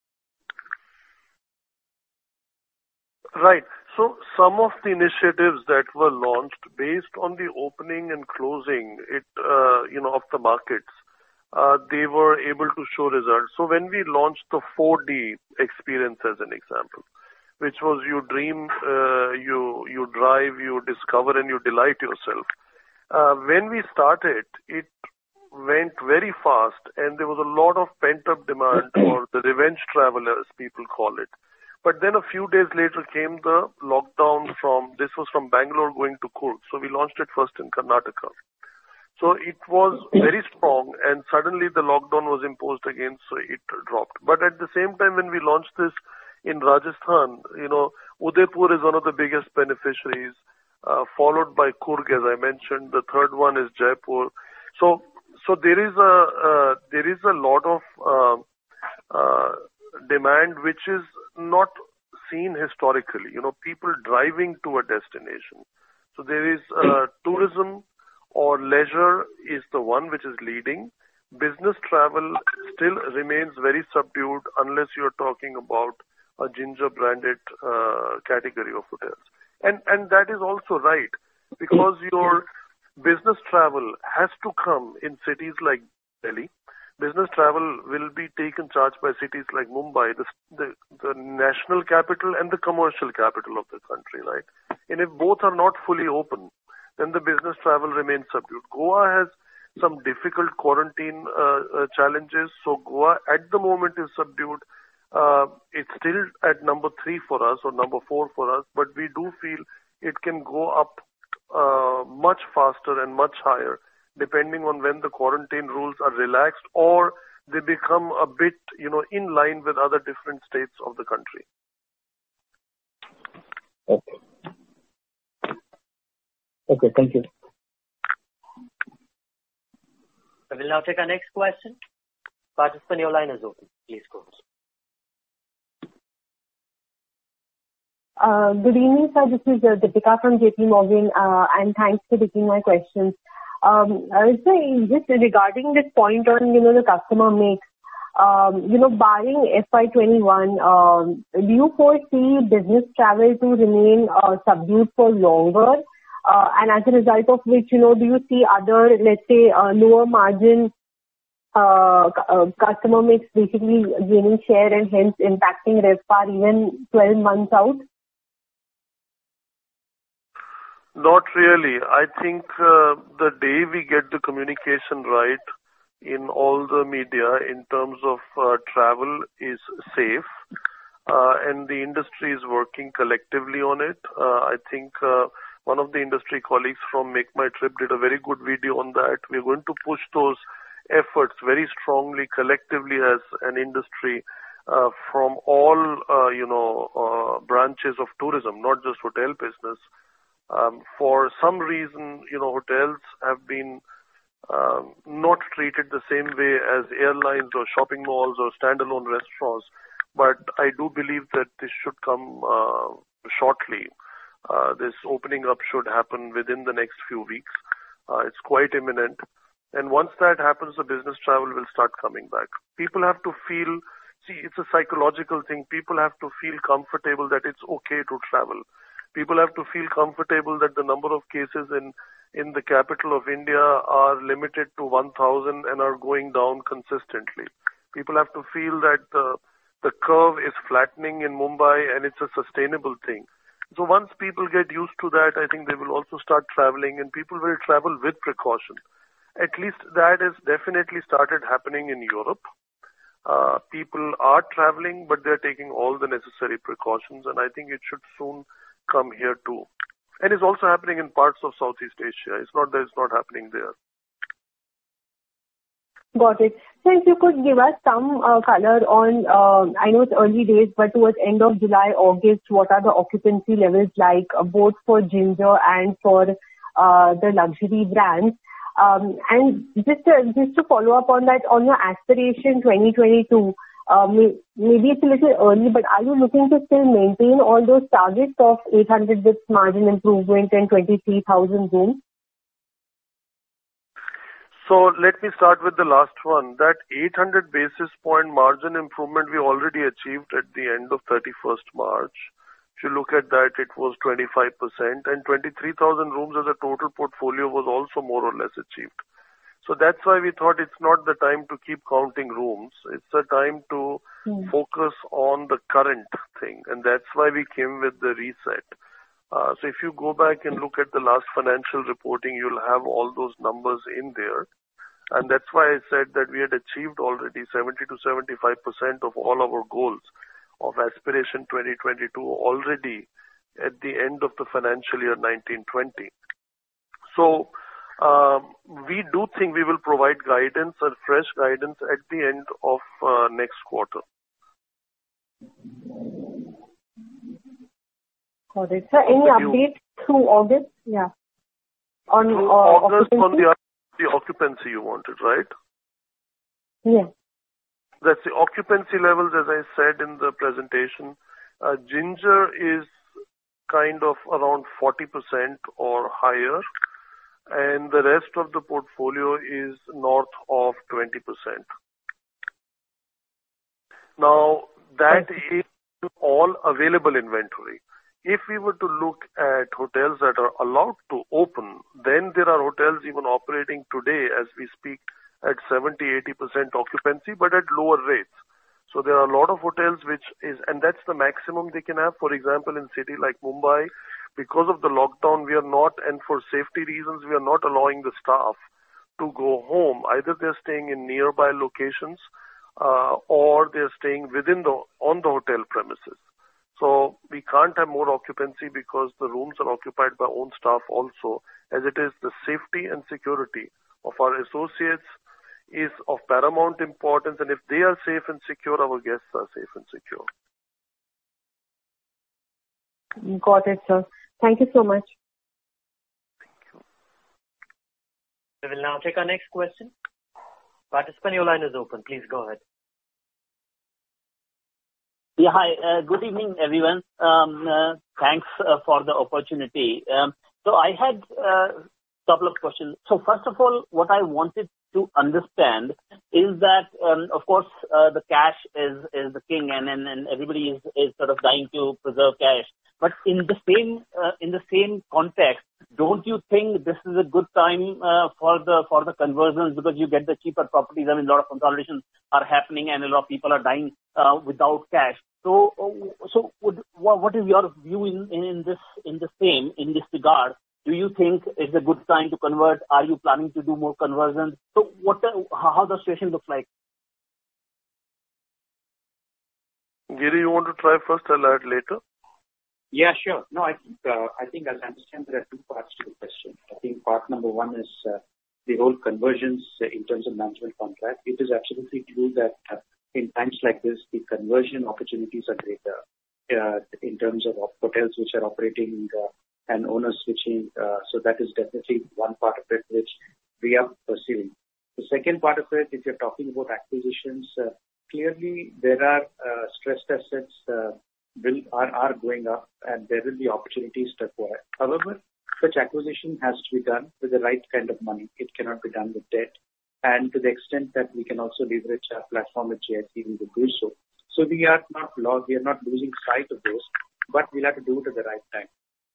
Right. So some of the initiatives that were launched based on the opening and closing it, uh, you know, of the markets, uh, they were able to show results. So when we launched the four D experience as an example, which was you dream, uh, you you drive, you discover, and you delight yourself. Uh, when we started, it went very fast, and there was a lot of pent-up demand, or the revenge travel, as people call it. But then a few days later came the lockdown from, this was from Bangalore going to Coorg. So we launched it first in Karnataka. So it was very strong, and suddenly the lockdown was imposed again, so it dropped. But at the same time, when we launched this in Rajasthan, you know, Udaipur is one of the biggest beneficiaries, uh, followed by Coorg, as I mentioned. The third one is Jaipur. So, so there is a uh, there is a lot of uh, uh, demand which is not seen historically. You know, people driving to a destination. So there is uh, tourism or leisure is the one which is leading. Business travel still remains very subdued unless you're talking about a Ginger branded uh, category of hotels. And and that is also right, because your business travel has to come in cities like Delhi. Business travel will be taken charge by cities like Mumbai, the, the, the national capital and the commercial capital of the country, right? And if both are not fully open, then the business travel remains subdued. Goa has some difficult quarantine uh, uh, challenges, so Goa at the moment is subdued. Uh, it's still at number three for us or number four for us, but we do feel it can go up uh, much faster and much higher, depending on when the quarantine rules are relaxed or they become a bit, you know, in line with other different states of the country. Okay. Okay, thank you. I will now take our next question. Participant, your line is open. Please go ahead. Uh, good evening, sir. This is uh, Deepika from J P Morgan, uh, and thanks for taking my questions. Um, I was saying, just regarding this point on, you know, the customer mix, um, you know, barring F Y twenty-one, um, do you foresee business travel to remain uh, subdued for longer? Uh, and as a result of which, you know, do you see other, let's say, uh, lower margin uh, uh, customer mix basically gaining share and hence impacting RevPAR even twelve months out? Not really. I think uh, the day we get the communication right in all the media in terms of uh, travel is safe, uh, and the industry is working collectively on it. Uh, I think uh, one of the industry colleagues from Make My Trip did a very good video on that. We're going to push those efforts very strongly collectively as an industry uh, from all, uh, you know, uh, branches of tourism, not just hotel business. Um, for some reason, you know, hotels have been um, not treated the same way as airlines or shopping malls or standalone restaurants. But I do believe that this should come uh, shortly. Uh, this opening up should happen within the next few weeks. Uh, it's quite imminent. And once that happens, the business travel will start coming back. People have to feel, see, it's a psychological thing. People have to feel comfortable that it's okay to travel. People have to feel comfortable that the number of cases in, in the capital of India are limited to one thousand and are going down consistently. People have to feel that the, the curve is flattening in Mumbai and it's a sustainable thing. So once people get used to that, I think they will also start traveling, and people will travel with precaution. At least that has definitely started happening in Europe. Uh, people are traveling, but they're taking all the necessary precautions, and I think it should soon come here too. And it's also happening in parts of Southeast Asia. It's not that it's not happening there. Got it. So if you could give us some uh, color on, uh, I know it's early days, but towards end of July, August, what are the occupancy levels like, uh, both for Ginger and for uh, the luxury brands? Um, and just to, just to follow up on that, on your aspiration twenty twenty-two, uh, may, maybe it's a little early, but are you looking to still maintain all those targets of eight hundred basis points margin improvement and twenty-three thousand rooms? So let me start with the last one. That eight hundred basis point margin improvement we already achieved at the end of thirty-first March. If you look at that, it was twenty-five percent, and twenty-three thousand rooms as a total portfolio was also more or less achieved. So that's why we thought it's not the time to keep counting rooms. It's the time to mm. focus on the current thing, and that's why we came with the reset. Uh, so if you go back and look at the last financial reporting, you'll have all those numbers in there. And that's why I said that we had achieved already seventy to seventy-five percent of all our goals of Aspiration twenty twenty-two already at the end of the financial year nineteen twenty. So um, we do think we will provide guidance and fresh guidance at the end of uh, next quarter. Got it. So any update through August? Yeah. On through uh, August occupancy? on the, the occupancy you wanted, right? Yeah. That's the occupancy levels, as I said in the presentation. Uh, Ginger is kind of around forty percent or higher, and the rest of the portfolio is north of twenty percent. Now, that is all available inventory. If we were to look at hotels that are allowed to open, then there are hotels even operating today as we speak at seventy to eighty percent occupancy, but at lower rates. So there are a lot of hotels which is, and that's the maximum they can have. For example, in city like Mumbai, because of the lockdown, we are not, and for safety reasons, we are not allowing the staff to go home. Either they're staying in nearby locations uh, or they're staying within the, on the hotel premises. So we can't have more occupancy because the rooms are occupied by own staff also, as it is the safety and security of our associates is of paramount importance, and if they are safe and secure, our guests are safe and secure. Got it, sir. Thank you so much. Thank you. We will now take our next question. Participant, your line is open. Please go ahead. Yeah, hi. Uh, good evening, everyone. Um, uh, thanks uh, for the opportunity. Um, so I had a uh, couple of questions. So first of all, what I wanted to understand is that, um, of course, uh, the cash is, is the king, and, and, and everybody is, is sort of dying to preserve cash. But in the same uh, in the same context, don't you think this is a good time uh, for the for the conversions, because you get the cheaper properties? I mean, a lot of consolidations are happening, and a lot of people are dying uh, without cash. So, so would, what is your view in, in this in the same in this regard? Do you think it's a good time to convert? Are you planning to do more conversions? So, what how the situation looks like? Giri, you want to try first? I'll add later. Yeah, sure. No, I think uh, I think as I understand, there are two parts to the question. I think part number one is uh, the whole conversions uh, in terms of management contract. It is absolutely true that uh, in times like this, the conversion opportunities are greater uh, in terms of hotels which are operating uh, and owners switching. Uh, so that is definitely one part of it which we are pursuing. The second part of it, if you're talking about acquisitions, uh, clearly there are uh, stressed assets uh, will are, are going up, and there will be opportunities to acquire. However, such acquisition has to be done with the right kind of money. It cannot be done with debt. And to the extent that we can also leverage our platform at G I C, we will do so. So we are not lost, we are not losing sight of those, but we'll have to do it at the right time.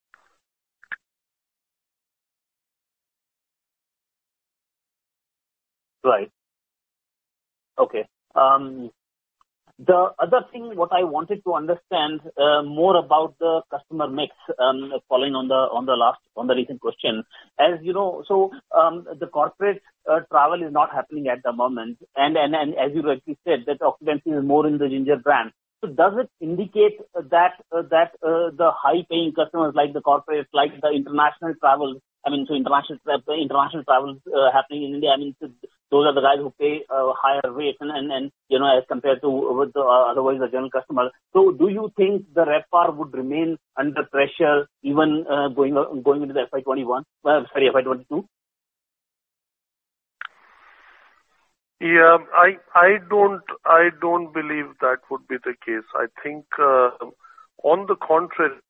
Right. Okay. Um, the other thing, what I wanted to understand uh, more about the customer mix, um, following on the on the last on the recent question, as you know, so um, the corporate uh, travel is not happening at the moment, and and and as you rightly said, that occupancy is more in the Ginger brand. So does it indicate that uh, that uh, the high-paying customers, like the corporates, like the international travel, I mean, so international tra- international travel uh, happening in India, I mean, so those are the guys who pay uh, higher rates, and, and and you know, as compared to with the, uh, otherwise the general customer. So do you think the RevPAR would remain under pressure even uh, going uh, going into the F Y twenty-one? Uh, sorry, F Y twenty-two. Yeah, I I don't I don't believe that would be the case. I think uh, on the contrary,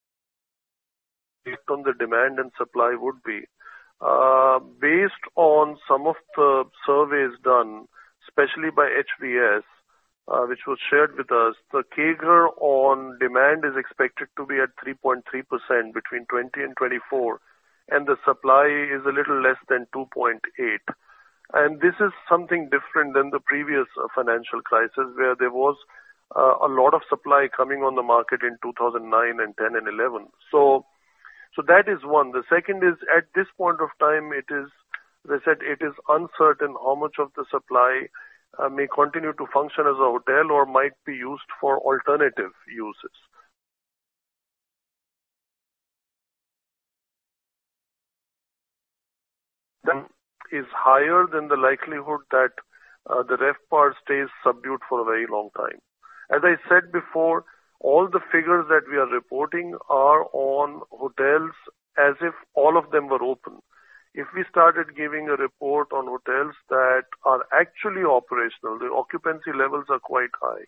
based on the demand and supply would be uh, based on some of the surveys done, especially by H V S, uh, which was shared with us. The C A G R on demand is expected to be at three point three percent between twenty and twenty-four, and the supply is a little less than two point eight. And this is something different than the previous uh, financial crisis, where there was uh, a lot of supply coming on the market in two thousand nine and ten and eleven. So, so that is one. The second is, at this point of time, it is, as I said, it is uncertain how much of the supply uh, may continue to function as a hotel or might be used for alternative uses. Then is higher than the likelihood that uh, the RevPAR stays subdued for a very long time. As I said before, all the figures that we are reporting are on hotels as if all of them were open. If we started giving a report on hotels that are actually operational, the occupancy levels are quite high.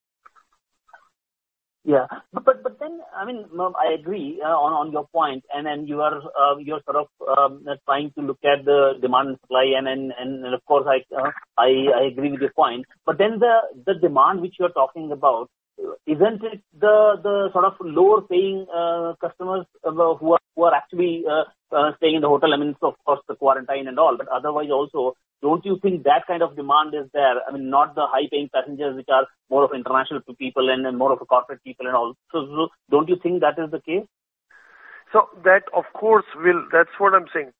Yeah, but but, but then I mean I agree uh, on on your point, and then you are uh, you're sort of um, trying to look at the demand and supply, and and, and of course I, uh, I I agree with your point. But then the the demand which you're talking about, isn't it the the sort of lower paying uh, customers uh, who are who are actually uh, uh, staying in the hotel? I mean, so of course the quarantine and all, but otherwise also, don't you think that kind of demand is there? I mean, not the high-paying passengers, which are more of international people and, and more of a corporate people and all. So, so, don't you think that is the case? So that, of course, will. That's what I'm saying.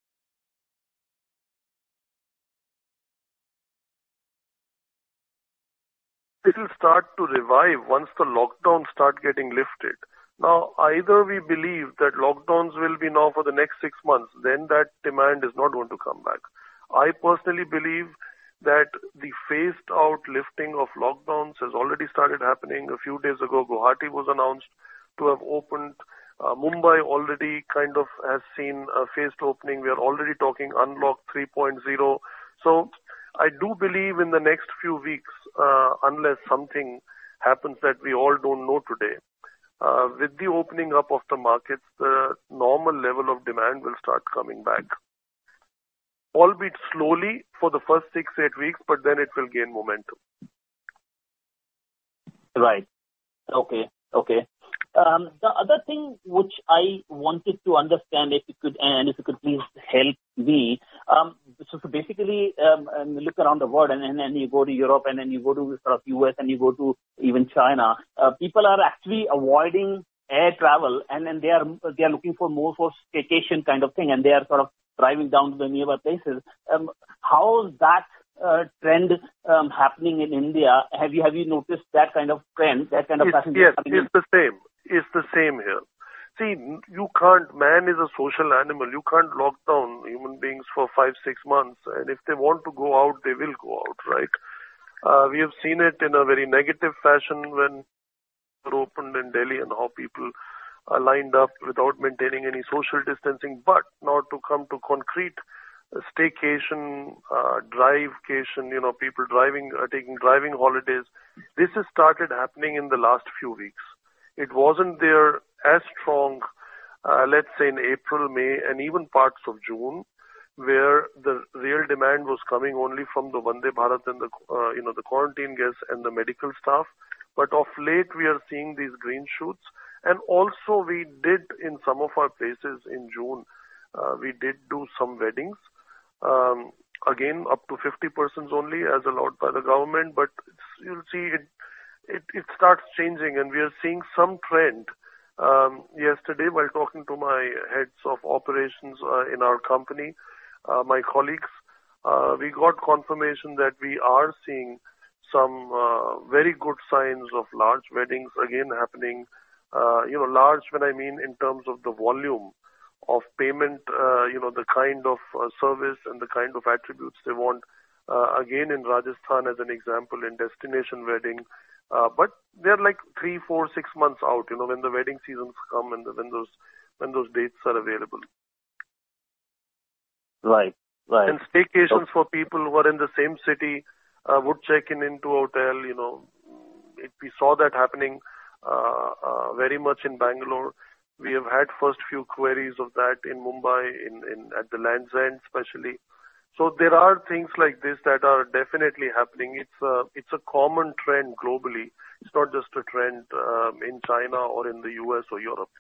It will start to revive once the lockdowns start getting lifted. Now, either we believe that lockdowns will be now for the next six months, then that demand is not going to come back. I personally believe that the phased out lifting of lockdowns has already started happening. A few days ago, Guwahati was announced to have opened. Uh, Mumbai already kind of has seen a phased opening. We are already talking unlock three point oh. So I do believe in the next few weeks, uh, unless something happens that we all don't know today, uh, with the opening up of the markets, the normal level of demand will start coming back. Albeit slowly for the first six, eight weeks, but then it will gain momentum. Right. Okay. Okay. Um, the other thing which I wanted to understand, if you could, and if you could please help me, um, so, so basically, um, um, look around the world, and, and, and you go to Europe, and then you go to sort of U S, and you go to even China. Uh, people are actually avoiding air travel, and, and they are they are looking for more for staycation kind of thing, and they are sort of driving down to the nearby places. Um, how is that uh, trend um, happening in India? Have you have you noticed that kind of trend, that kind of it's, passenger? Yes, it's in? the same. It's the same here. See, you can't. Man is a social animal. You can't lock down human beings for five, six months, and if they want to go out, they will go out, right? Uh, we have seen it in a very negative fashion when they were opened in Delhi, and how people are lined up without maintaining any social distancing. But now to come to concrete staycation, uh, drivecation, you know, people driving, uh, taking driving holidays. This has started happening in the last few weeks. It wasn't there as strong, uh, let's say in April, May, and even parts of June, where the real demand was coming only from the Vande Bharat and the, uh, you know, the quarantine guests and the medical staff. But of late, we are seeing these green shoots. And also, we did in some of our places in June, uh, we did do some weddings. Um, again, up to fifty persons only as allowed by the government. But it's, you'll see it, it, it starts changing, and we are seeing some trend. Um, yesterday, while talking to my heads of operations uh, in our company, uh, my colleagues, uh, we got confirmation that we are seeing some uh, very good signs of large weddings again happening. Uh, you know, large when I mean in terms of the volume of payment, uh, you know, the kind of uh, service and the kind of attributes they want. Uh, again, in Rajasthan, as an example, in destination wedding. Uh, but they're like three, four, six months out, you know, when the wedding seasons come and the, when those when those dates are available. Right, right. And staycations okay. for people who are in the same city uh, would check in into a hotel, you know. It, we saw that happening uh, uh, very much in Bangalore. We have had first few queries of that in Mumbai, in, in at the Land's End especially. So there are things like this that are definitely happening. It's a, it's a common trend globally. It's not just a trend um, in China or in the U S or Europe.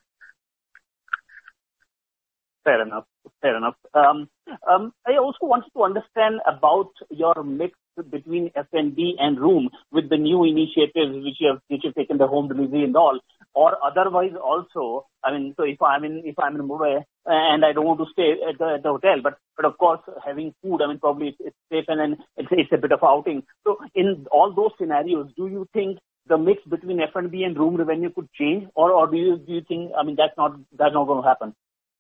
Fair enough. Fair enough. Um, um, I also wanted to understand about your mix between F and B and room with the new initiatives which you have, which you've taken, the home delivery and all, or otherwise also. I mean, so if I'm in if I'm in Mumbai and I don't want to stay at the, at the hotel, but but of course having food, I mean, probably it's, it's safe and, and it's it's a bit of outing. So in all those scenarios, do you think the mix between F and B and room revenue could change, or or do you do you think, I mean, that's not that's not going to happen?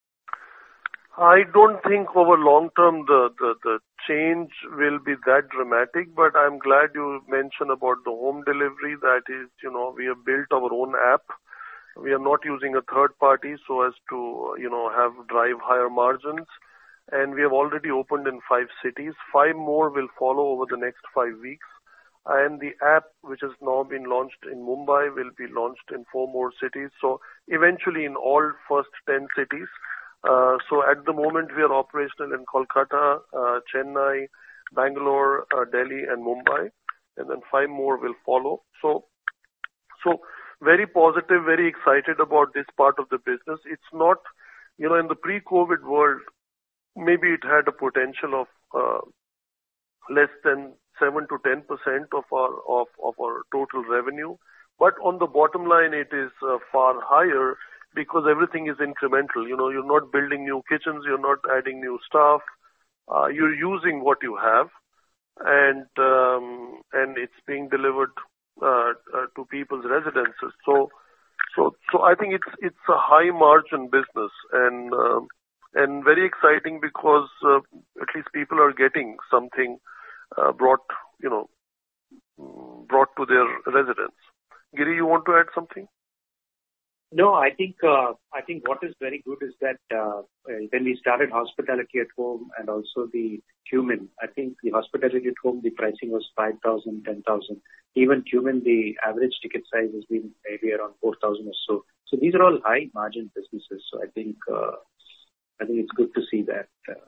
I don't think over long term the, the, the change will be that dramatic, but I'm glad you mentioned about the home delivery. That is, you know, we have built our own app. We are not using a third party so as to, you know, have drive higher margins. And we have already opened in five cities. Five more will follow over the next five weeks. And the app, which has now been launched in Mumbai, will be launched in four more cities. So eventually in all first ten cities. Uh, so at the moment we are operational in Kolkata, uh, Chennai, Bangalore, uh, Delhi and Mumbai, and then five more will follow. So, so very positive, very excited about this part of the business. It's not, you know, in the pre-COVID world, maybe it had a potential of uh, less than seven to ten percent of our of, of our total revenue, but on the bottom line it is uh, far higher. Because everything is incremental. You know, you're not building new kitchens, you're not adding new staff, uh, you're using what you have, and um, and it's being delivered uh, uh, to people's residences. So, so, so I think it's it's a high margin business, and uh, and very exciting because uh, at least people are getting something uh, brought, you know, brought to their residence. Giri, you want to add something? No, I think uh, I think what is very good is that uh, when we started hospitality at home and also the Qmin, I think the hospitality at home, the pricing was five thousand, ten thousand. Even Qmin, the average ticket size has been maybe around four thousand or so. So these are all high margin businesses. So I think uh, I think it's good to see that. Uh,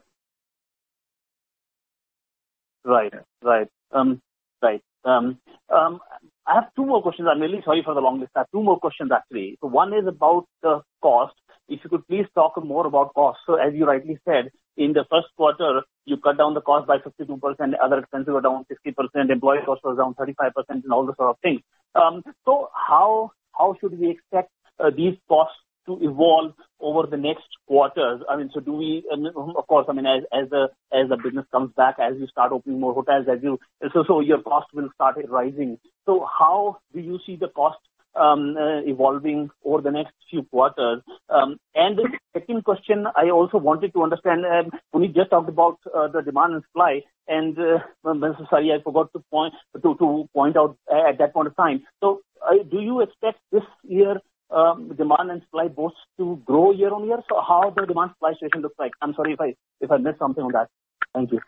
right, right, um, right. Um, um, I have two more questions. I'm really sorry for the long list. I have two more questions actually. So one is about the cost. If you could please talk more about cost. So as you rightly said, in the first quarter, you cut down the cost by fifty-two percent, other expenses were down sixty percent, employee cost was down thirty-five percent and all those sort of things. Um, so how, how should we expect uh, these costs to evolve over the next quarters? I mean, so do we, um, of course, I mean, as, as the, as the business comes back, as you start opening more hotels, as you, so, so your cost will start rising. So how do you see the cost um, uh, evolving over the next few quarters? Um, and the second question, I also wanted to understand, um, when you just talked about uh, the demand and supply, and uh, sorry, I forgot to point, to, to point out at that point of time. So uh, do you expect this year Um, demand and supply both to grow year on year? So how the demand supply situation looks like? I'm sorry if I if I missed something on that. Thank you.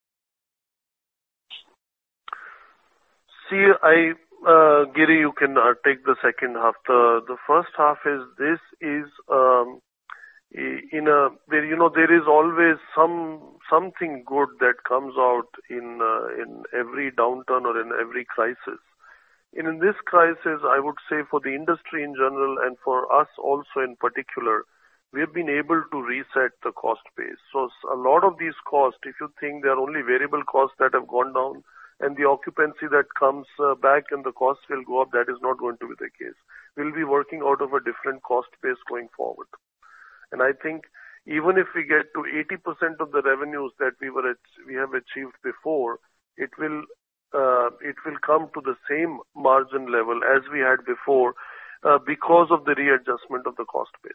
See, I, uh, Giri, you can uh, take the second half. The, the first half is, this is, um, in a, there, you know, there is always some, something good that comes out in, uh, in every downturn or in every crisis. And in this crisis, I would say for the industry in general and for us also in particular, we have been able to reset the cost base. So a lot of these costs, if you think they are only variable costs that have gone down, and the occupancy that comes uh, back and the costs will go up, that is not going to be the case. We'll be working out of a different cost base going forward. And I think even if we get to eighty percent of the revenues that we were at, we have achieved before, it will uh, it will come to the same margin level as we had before uh, because of the readjustment of the cost base.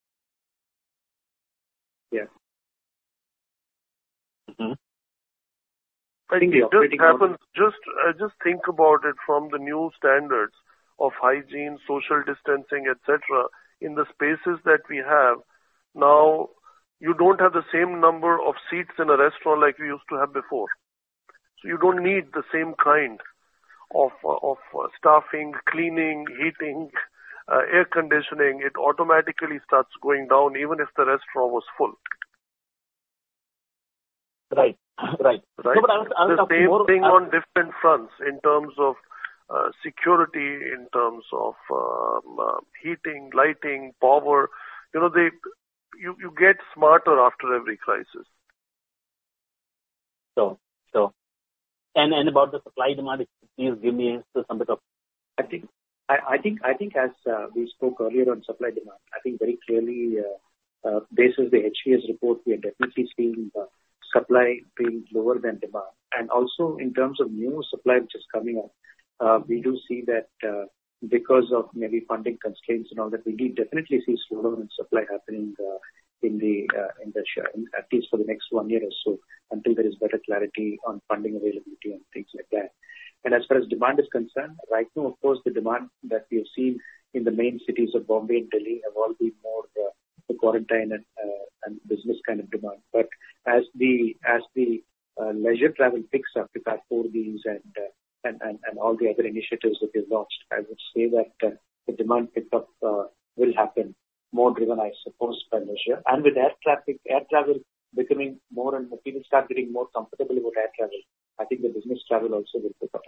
Yeah. Mm-hmm. I think it just happens, just, uh, just think about it from the new standards of hygiene, social distancing, et cetera. In the spaces that we have, now you don't have the same number of seats in a restaurant like we used to have before. So you don't need the same kind of, uh, of uh, staffing, cleaning, heating, uh, air conditioning. It automatically starts going down even if the restaurant was full. Right. Right. Right. So, but I was, I was the same more, thing I, on different fronts in terms of uh, security, in terms of um, uh, heating, lighting, power. You know, they you, you get smarter after every crisis. So, so, and and about the supply demand, please give me some bit of. I think I, I think I think as uh, we spoke earlier on supply demand, I think very clearly, uh, uh, based on the H V S report, we are definitely seeing Uh, supply being lower than demand. And also in terms of new supply which is coming up, uh, we do see that uh, because of maybe funding constraints and all that, we do definitely see slowdown in supply happening uh, in the uh, in the share, at least for the next one year or so, until there is better clarity on funding availability and things like that. And as far as demand is concerned, right now, of course, the demand that we have seen in the main cities of Bombay and Delhi have all been more uh, the quarantine and, uh, and business kind of demand. But as the as the uh, leisure travel picks up with our four Bs and, uh, and and and all the other initiatives that we've launched, I would say that uh, the demand pickup uh, will happen, more driven, I suppose, by leisure. And with air traffic, air travel becoming more and more, people start getting more comfortable with air travel. I think the business travel also will pick up.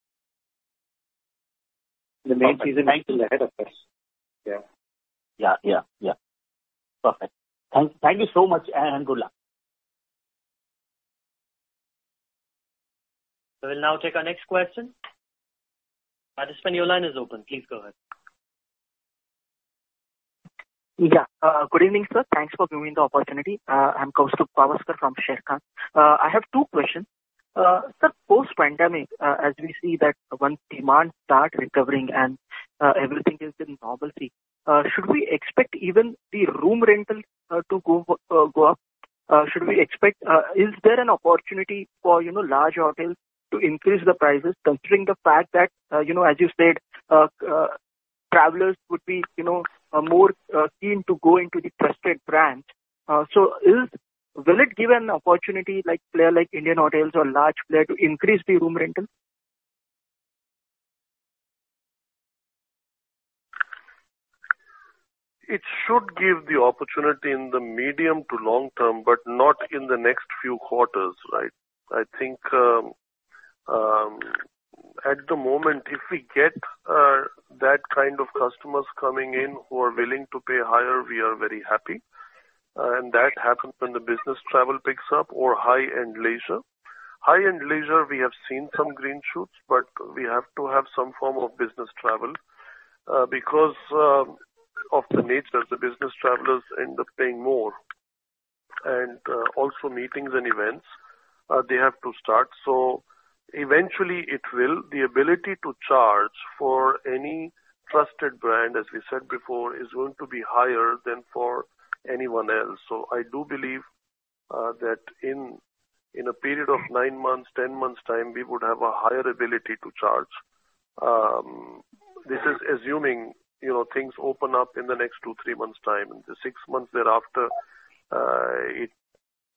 The main Perfect. season Thank is still ahead of us. Yeah. Yeah, yeah, yeah. Perfect. Thank, thank you so much and good luck. We will now take our next question. Participant, your line is open. Please go ahead. Yeah. Uh, good evening, sir. Thanks for giving me the opportunity. Uh, I'm Kaustubh Pavaskar from Sharekhan. Uh, I have two questions. Uh, sir, post-pandemic, uh, as we see that once demand start recovering and uh, everything is in normalcy, uh, should we expect even the room rental uh, to go uh, go up? Uh, should we expect? Uh, is there an opportunity for you know large hotels to increase the prices, considering the fact that uh, you know as you said, uh, uh, travelers would be you know uh, more uh, keen to go into the trusted brands. Uh, so is will it give an opportunity like player like Indian Hotels or large player to increase the room rental? It should give the opportunity in the medium to long term, but not in the next few quarters, right? I think um, um, at the moment, if we get uh, that kind of customers coming in who are willing to pay higher, we are very happy. Uh, and that happens when the business travel picks up or high-end leisure. High-end leisure, we have seen some green shoots, but we have to have some form of business travel uh, because uh, of the nature. The business travelers end up paying more. And uh, also meetings and events, uh, they have to start. So eventually it will. The ability to charge for any trusted brand, as we said before, is going to be higher than for anyone else. So I do believe uh, that in in a period of nine months, ten months time, we would have a higher ability to charge. Um, this is assuming you know things open up in the next two three months time. In the six months thereafter, uh, it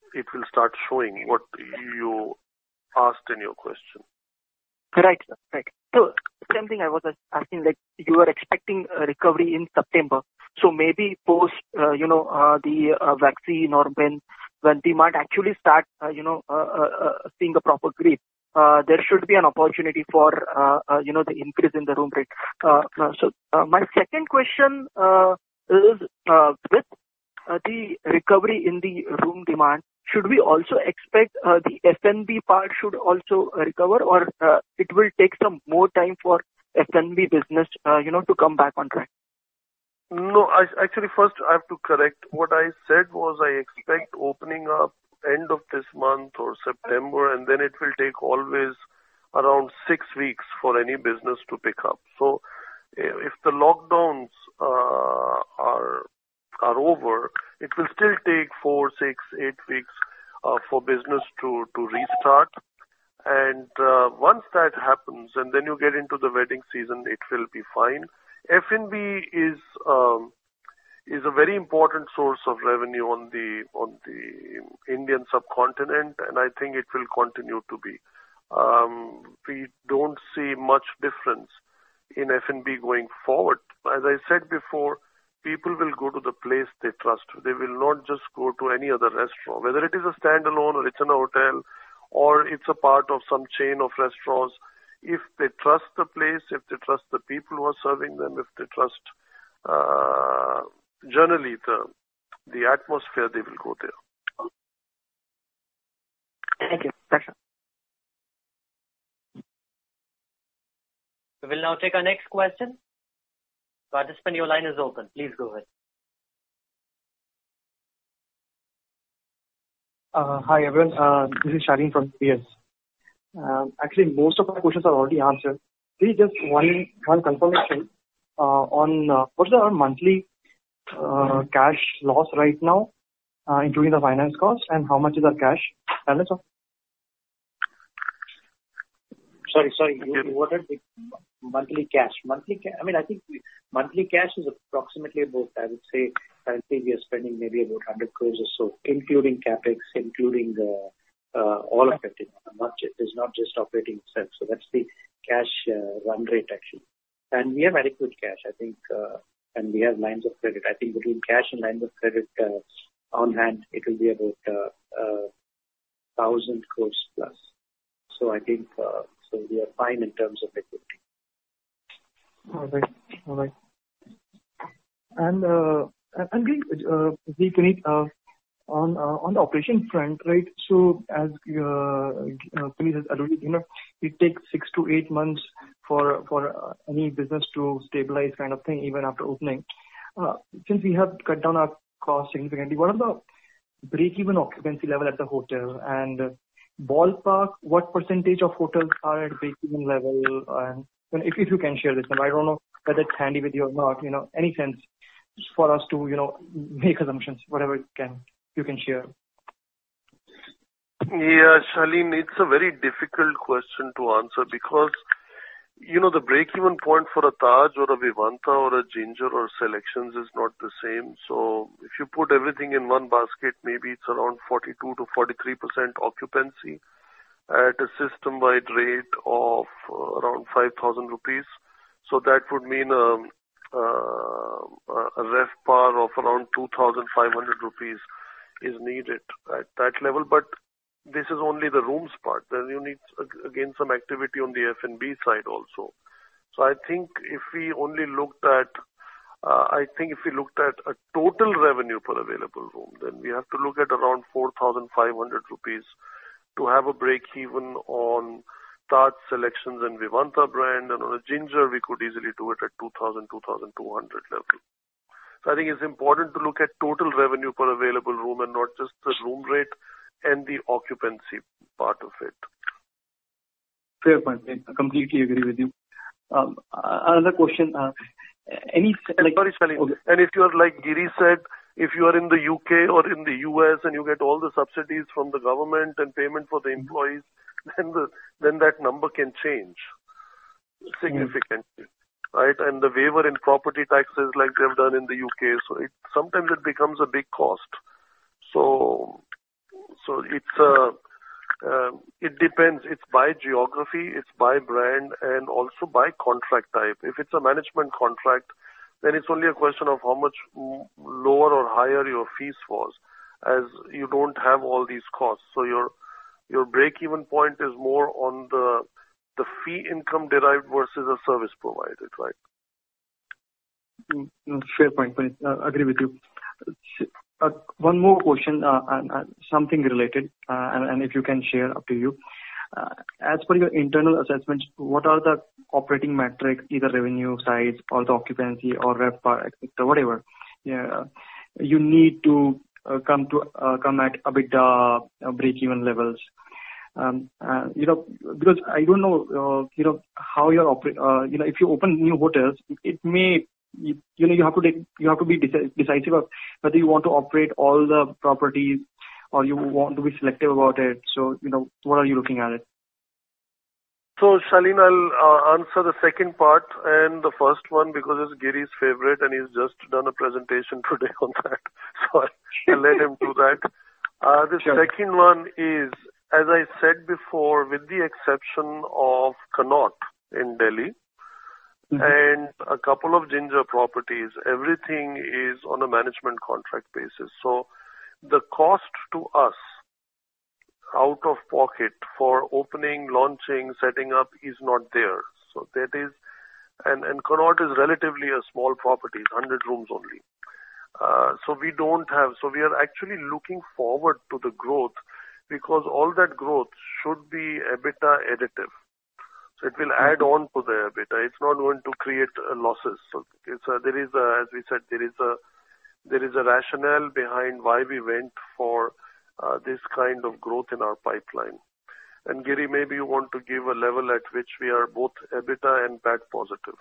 it will start showing what you asked in your question. Right, sir. Right. So, same thing I was asking, like, you were expecting a recovery in September. So maybe post, uh, you know, uh, the uh, vaccine, or when, when demand actually start, uh, you know, uh, uh, seeing a proper grip, uh, there should be an opportunity for, uh, uh, you know, the increase in the room rate. Uh, uh, so, uh, my second question uh, is, uh, with uh, the recovery in the room demand, should we also expect uh, the F and B part should also recover, or uh, it will take some more time for F and B business, uh, you know, to come back on track? No, I, actually, first I have to correct. What I said was I expect opening up end of this month or September, and then it will take always around six weeks for any business to pick up. So if the lockdowns uh, are are over, it will still take four, six, eight weeks uh, for business to, to restart. And uh, once that happens, and then you get into the wedding season, it will be fine. F and B is um, is a very important source of revenue on the on the Indian subcontinent, and I think it will continue to be. Um, we don't see much difference in F and B going forward. As I said before, people will go to the place they trust. They will not just go to any other restaurant, whether it is a standalone or it's in a hotel or it's a part of some chain of restaurants. If they trust the place, if they trust the people who are serving them, if they trust uh, generally the the atmosphere, they will go there. Thank you. That's it. We will now take our next question. Participant, your line is open. Please go ahead. Uh, hi everyone, uh, this is Shalin from P S. Um, actually, most of my questions are already answered. Please just one one confirmation uh, on uh, what's our monthly uh, cash loss right now, uh, including the finance cost, and how much is our cash balance? Sorry, sorry. You, you wanted the monthly cash. Monthly, ca- I mean, I think we, monthly cash is approximately about, I would say, currently we are spending maybe about one hundred crores or so, including capex, including uh, uh, all of it. You know, not just, it is not just operating itself. So that's the cash uh, run rate actually. And we have adequate cash, I think, uh, and we have lines of credit. I think between cash and lines of credit uh, on hand, it will be about uh, uh, one thousand crores plus. So I think uh, so we are fine in terms of liquidity. All right, all right. And uh, and uh, the Puneet, uh, on uh, on the operation front, right? So as uh, uh, Puneet has alluded, you know, it takes six to eight months for for uh, any business to stabilize, kind of thing, even after opening. Uh, since we have cut down our cost significantly, what are the break-even occupancy level at the hotel, and uh, ballpark, what percentage of hotels are at break-even level? And if if you can share this number, I don't know whether it's handy with you or not. You know, any sense for us to, you know, make assumptions, whatever you can you can share. Yeah, Shalin, it's a very difficult question to answer because, you know, the break-even point for a Taj or a Vivanta or a Ginger or Selections is not the same. So if you put everything in one basket, maybe it's around forty-two to forty-three percent occupancy at a system-wide rate of uh, around five thousand rupees. So that would mean a, uh, a RevPAR of around two thousand five hundred rupees is needed at that level. But this is only the rooms part. Then you need, again, some activity on the F and B side also. So I think if we only looked at, uh, I think if we looked at a total revenue per available room, then we have to look at around four thousand five hundred rupees to have a break even on Taj, Selections and Vivanta brand. And on a Ginger, we could easily do it at two thousand, two thousand two hundred level. So I think it's important to look at total revenue per available room and not just the room rate and the occupancy part of it. Fair point. I completely agree with you. Um, another question. Uh, any like, Sorry, Shalin. Okay. And if you are like Giri said, if you are in the U K or in the U S and you get all the subsidies from the government and payment for the employees, then the, then that number can change significantly, mm. right? And the waiver in property taxes like they've done in the U K, so it sometimes it becomes a big cost. So so it's uh, uh, it depends. It's by geography, it's by brand, and also by contract type. If it's a management contract, then it's only a question of how much lower or higher your fees was, as you don't have all these costs. So your your break-even point is more on the the fee income derived versus a service provided, right? Mm, fair point, Puneet. Uh, agree with you. Uh, one more question, uh, and, uh, something related, uh, and, and if you can share, up to you. Uh, as per your internal assessments, what are the operating metrics, either revenue size or the occupancy or RevPAR, et cetera, whatever, yeah, you need to uh, come to uh, come at EBITDA uh, break-even levels? Um, uh, you know, because I don't know, uh, you know, how you're operate. Uh, you know, if you open new hotels, it may, you, you know, you have to take, you have to be dec- decisive of whether you want to operate all the properties or you want to be selective about it. So, you know, what are you looking at it? So, Shalin, I'll uh, answer the second part and the first one because it's Giri's favorite and he's just done a presentation today on that. So I'll, I'll let him do that. Uh, the sure. second one is, as I said before, with the exception of Connaught in Delhi mm-hmm. and a couple of Ginger properties, everything is on a management contract basis. So the cost to us out of pocket for opening, launching, setting up is not there. So that is, and, and Connaught is relatively a small property, one hundred rooms only. Uh, so we don't have, so we are actually looking forward to the growth because all that growth should be EBITDA additive. So it will add on to the EBITDA. It's not going to create uh, losses. So it's a, there is a, as we said, there is a, there is a rationale behind why we went for uh, this kind of growth in our pipeline. And Giri, maybe you want to give a level at which we are both EBITDA and P A T positive.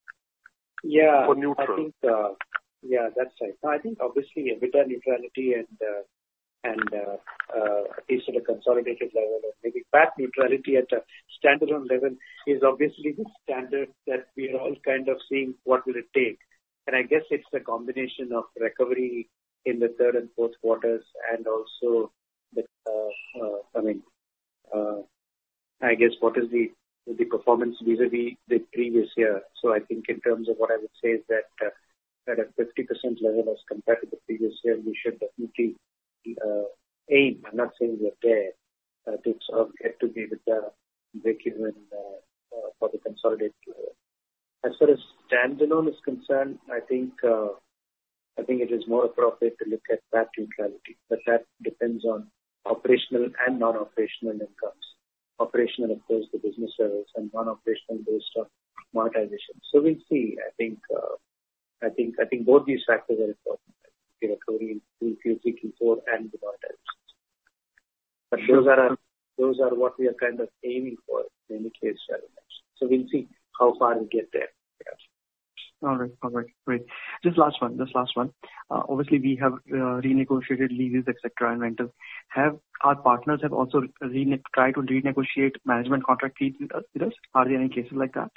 Yeah, or neutral. I think, uh, yeah, that's right. No, I think obviously EBITDA neutrality and uh, and uh, uh, at least at a consolidated level, or maybe P A T neutrality at a standalone level is obviously the standard that we are all kind of seeing what will it take. And I guess it's a combination of recovery in the third and fourth quarters and also the, uh, uh, I mean, uh, I guess what is the the performance vis-a-vis the previous year. So I think in terms of what I would say is that uh, at a fifty percent level as compared to the previous year, we should definitely uh, aim, I'm not saying we're there, uh, to sort of get to be with the break-even uh, uh, for the consolidated level. As far as standalone is concerned, I think uh, I think it is more appropriate to look at P A T neutrality, but that depends on operational and non-operational incomes. Operational, of course, the business levels, and non-operational based on monetization. So we'll see. I think uh, I think I think both these factors are important. The recovery in Q three, Q four, and the monetization. But those are our, those are what we are kind of aiming for in any case. So we'll see how far we get there. Yes. All right, all right, great. Just last one, just last one. Uh, obviously, we have uh, renegotiated leases, et cetera, and rentals. Have our partners have also rene- tried to renegotiate management contract fees with us, with us? Are there any cases like that?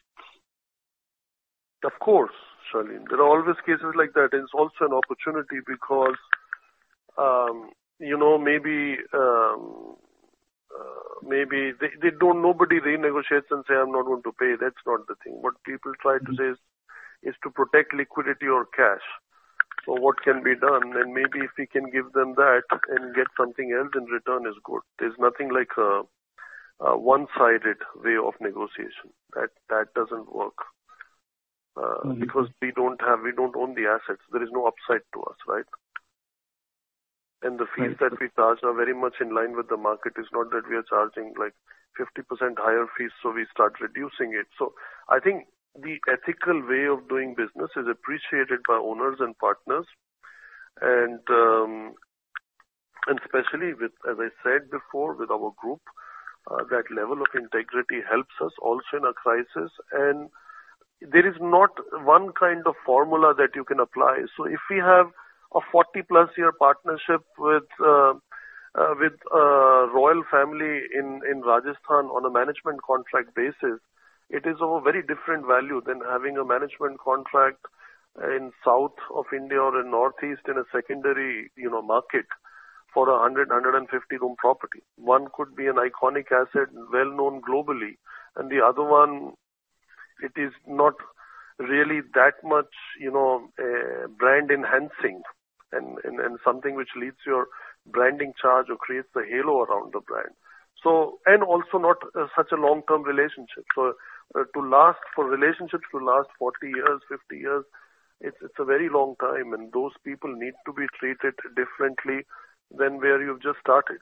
Of course, Shalin. There are always cases like that. And it's also an opportunity because, um, you know, maybe um, uh, maybe they, they don't, nobody renegotiates and say, I'm not going to pay. That's not the thing. What people try to say is, is to protect liquidity or cash. So what can be done? And maybe if we can give them that and get something else in return is good. There's nothing like a, a one-sided way of negotiation. That that doesn't work. Uh, mm-hmm. Because we don't have, we don't own the assets. There is no upside to us, right? And the fees right. that we charge are very much in line with the market. It's not that we are charging like fifty percent higher fees, so we start reducing it. So I think the ethical way of doing business is appreciated by owners and partners. And, um, and especially with, as I said before, with our group, uh, that level of integrity helps us also in a crisis. And there is not one kind of formula that you can apply. So if we have a forty plus year partnership with, uh, uh, with a royal family in, in Rajasthan on a management contract basis, it is of a very different value than having a management contract in south of India or in northeast in a secondary, you know, market for a one hundred, one hundred fifty room property. One could be an iconic asset, well known globally, and the other one, it is not really that much, you know, uh, brand enhancing and, and, and something which leads your branding charge or creates the halo around the brand. So, and also not uh, such a long-term relationship. So, uh, to last, for relationships to last forty years, fifty years, it's, it's a very long time, and those people need to be treated differently than where you've just started.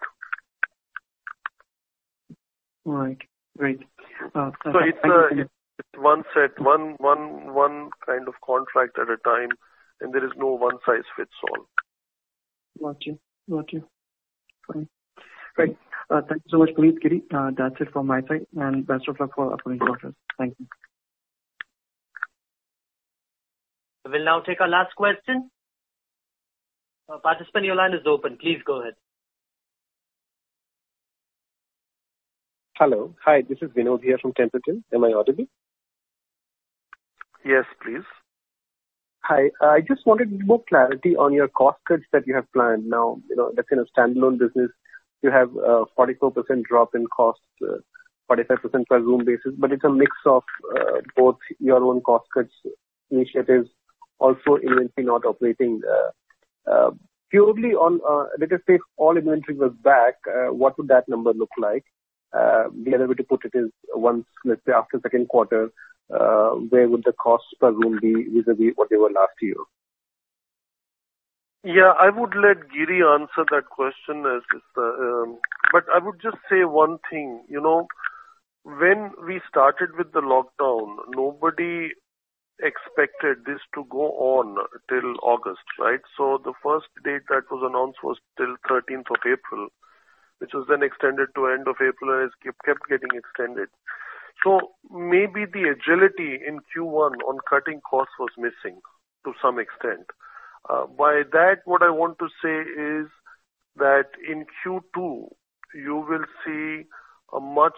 Right. Great. Uh, so it's, uh, it's one set, one, one, one kind of contract at a time, and there is no one size fits all. Got you. Got you. Fine. Right. Uh, thank you so much, Puneet, Giri. Uh, that's it from my side, and best of luck for upcoming quarters. Thank you. We'll now take our last question. Uh, participant, your line is open. Please go ahead. Hello. Hi, this is Vinod here from Templeton. Am I audible? Yes, please. Hi. Uh, I just wanted more clarity on your cost cuts that you have planned. Now, you know, that's in a standalone business. You have a forty-four percent drop in costs, uh, forty-five percent per room basis, but it's a mix of uh, both your own cost cuts initiatives, also inventory not operating. Uh, uh, purely on, uh, let us say if all inventory was back, uh, what would that number look like? Uh, the other way to put it is once, let's say after second quarter, uh, where would the costs per room be vis-a-vis what they were last year? Yeah, I would let Giri answer that question as uh, um, but I would just say one thing, you know, when we started with the lockdown, nobody expected this to go on till August, right? So the first date that was announced was till thirteenth of April, which was then extended to end of April and has kept getting extended. So maybe the agility in Q one on cutting costs was missing to some extent. Uh, by that, what I want to say is that in Q two, you will see a much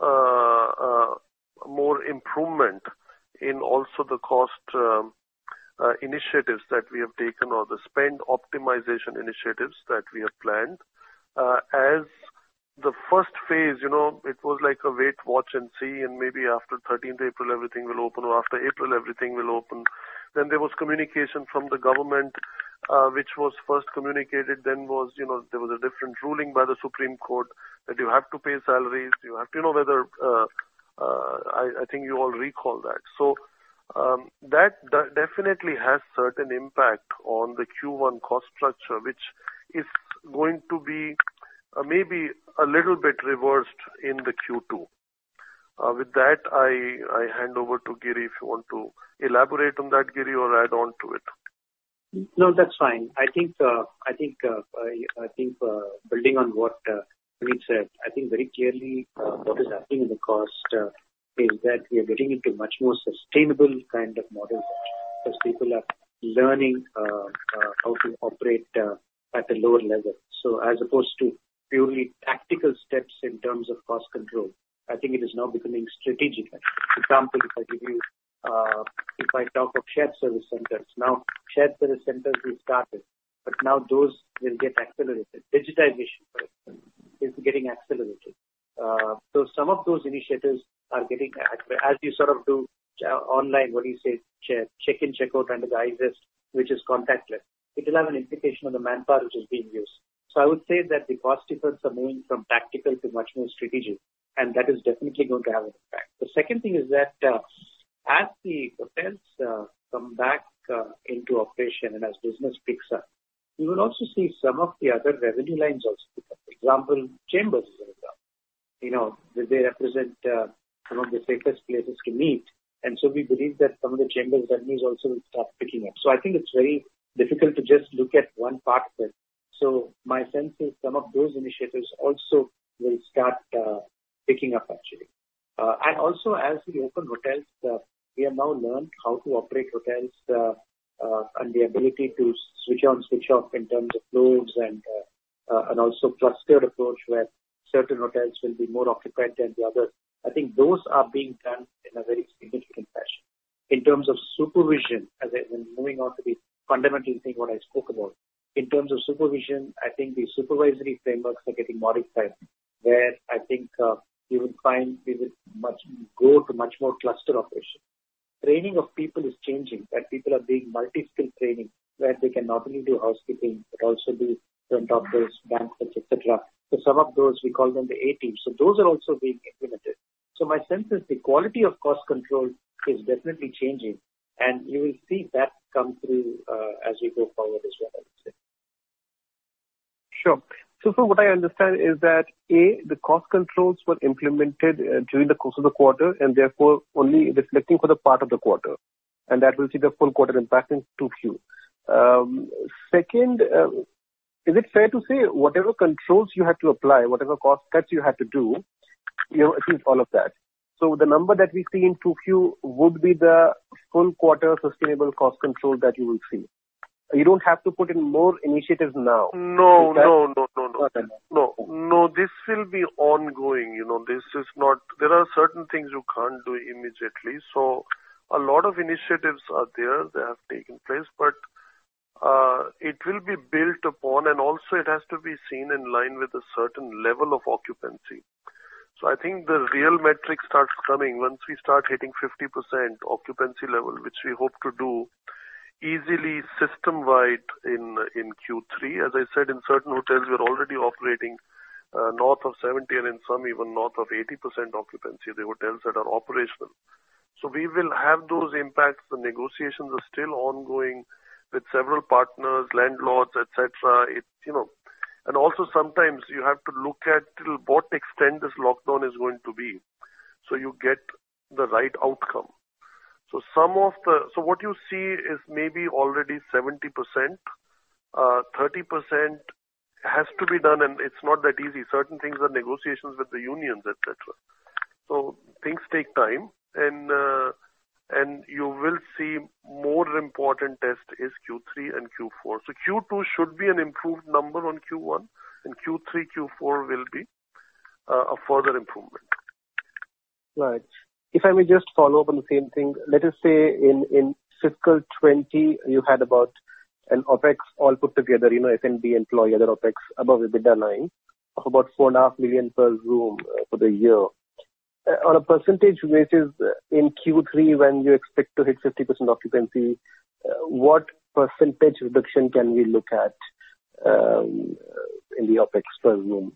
uh, uh, more improvement in also the cost um, uh, initiatives that we have taken, or the spend optimization initiatives that we have planned. Uh, as the first phase, you know, it was like a wait, watch and see, and maybe after thirteenth April everything will open, or after April everything will open. Then there was communication from the government, uh, which was first communicated, then was, you know, there was a different ruling by the Supreme Court that you have to pay salaries, you have to, you know, whether, uh, uh, I, I think you all recall that. So um, that d- definitely has certain impact on the Q one cost structure, which is going to be uh, maybe a little bit reversed in the Q two. Uh, with that, I, I hand over to Giri if you want to elaborate on that, Giri, or add on to it. No, that's fine. I think uh, I think uh, I, I think uh, building on what uh, Puneet said, I think very clearly uh, what is happening in the cost uh, is that we are getting into much more sustainable kind of models, because people are learning uh, uh, how to operate uh, at a lower level. So as opposed to purely tactical steps in terms of cost control, I think it is now becoming strategic. For example, if I give you, uh, if I talk of shared service centers, now shared service centers we started, but now those will get accelerated. Digitization, for example, is getting accelerated. Uh, so some of those initiatives are getting, as you sort of do uh, online, what do you say, check-in, check-out under the iZest, which is contactless. It will have an implication on the manpower which is being used. So I would say that the cost difference are moving from tactical to much more strategic, and that is definitely going to have an impact. The second thing is that uh, as the hotels uh, come back uh, into operation and as business picks up, you will also see some of the other revenue lines also pick up. For example, chambers is an example. You know, they represent uh, some of the safest places to meet, and so we believe that some of the chambers revenues also will start picking up. So I think it's very difficult to just look at one part of it. So my sense is some of those initiatives also will start uh, picking up actually. Uh, and also as we open hotels, uh, we have now learned how to operate hotels uh, uh, and the ability to switch on, switch off in terms of loads, and uh, uh, and also clustered approach where certain hotels will be more occupied than the others. I think those are being done in a very significant fashion. In terms of supervision, as I, when moving on to the fundamental thing what I spoke about, In terms of supervision, I think the supervisory frameworks are getting modified, where I think uh, you will find we will much go to much more cluster operation. Training of people is changing, that people are being multi-skill training, where they can not only do housekeeping, but also do front office, banquets, et cetera. So some of those, we call them the A teams. So those are also being implemented. So my sense is the quality of cost control is definitely changing, and you will see that come through uh, as we go forward as well, I would say. Sure. So, so what I understand is that A, the cost controls were implemented uh, during the course of the quarter and therefore only reflecting for the part of the quarter. And that will see the full quarter impact in two Q. Um, second, uh, is it fair to say whatever controls you had to apply, whatever cost cuts you had to do, you know, achieved all of that? So the number that we see in two Q would be the full quarter sustainable cost control that you will see. You don't have to put in more initiatives now. No, no, no, no, no, no, no. This will be ongoing. You know, this is not. There are certain things you can't do immediately. So, a lot of initiatives are there. They have taken place, but uh, it will be built upon, and also it has to be seen in line with a certain level of occupancy. So, I think the real metric starts coming once we start hitting fifty percent occupancy level, which we hope to do easily system-wide in in Q three. As I said, in certain hotels we are already operating uh, north of seventy and in some even north of eighty percent occupancy, the hotels that are operational. So we will have those impacts. The negotiations are still ongoing with several partners, landlords, et cetera. It, you know, and also sometimes you have to look at till what extent this lockdown is going to be, so you get the right outcome. So some of the, so what you see is maybe already seventy percent, uh, thirty percent has to be done, and it's not that easy. Certain things are negotiations with the unions, et cetera. So things take time, and uh, and you will see more important test is Q three and Q four. So Q two should be an improved number on Q one, and Q three, Q four will be uh, a further improvement. Right. If I may just follow up on the same thing, let us say in, in fiscal twenty, you had about an OPEX all put together, you know, F and B employee, other OPEX above EBITDA line of about four and a half million per room uh, for the year. Uh, on a percentage basis, uh, in Q three, when you expect to hit fifty percent occupancy, uh, what percentage reduction can we look at um, in the OPEX per room?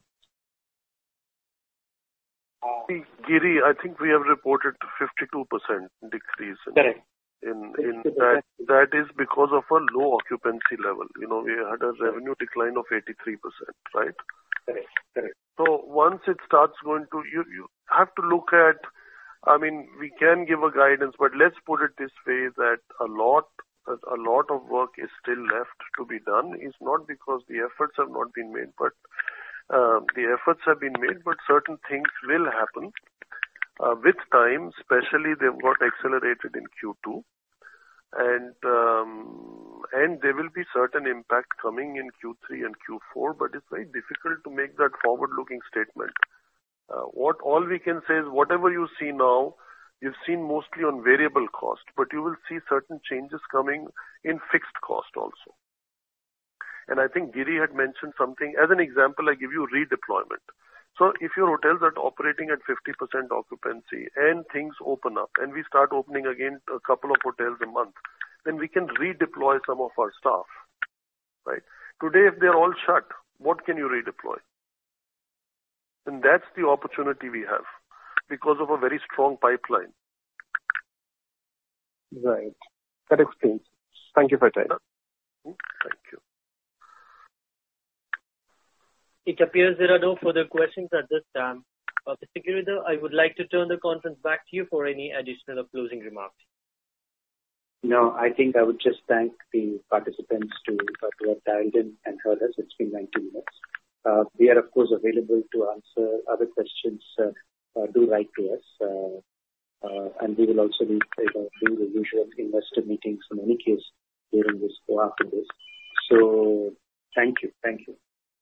See, Giri, I think we have reported fifty-two percent decrease in, Correct. in, in that. That is because of a low occupancy level. You know, we had a revenue decline of eighty-three percent, right? Correct. Correct. So once it starts going to, you, you have to look at, I mean, we can give a guidance, but let's put it this way, that a lot, a lot of work is still left to be done. It's not because the efforts have not been made, but Uh, the efforts have been made, but certain things will happen uh, with time. Especially they've got accelerated in Q two, and um, and there will be certain impact coming in Q three and Q four. But it's very difficult to make that forward-looking statement. Uh, what all we can say is whatever you see now, you've seen mostly on variable cost, but you will see certain changes coming in fixed cost also. And I think Giri had mentioned something. As an example, I give you redeployment. So if your hotels are operating at fifty percent occupancy and things open up and we start opening again a couple of hotels a month, then we can redeploy some of our staff, right? Today, if they're all shut, what can you redeploy? And that's the opportunity we have because of a very strong pipeline. Right. That explains. Thank you for your time. Thank you. It appears there are no further questions at this time. Uh, Mister Giridhar, I would like to turn the conference back to you for any additional or closing remarks. No, I think I would just thank the participants to, uh, who have dialed in and heard us. It's been ninety minutes. Uh, we are, of course, available to answer other questions. Uh, uh, do write to us. Uh, uh, and we will also be you know, doing the usual investor meetings in any case during this or after this. So, thank you. Thank you.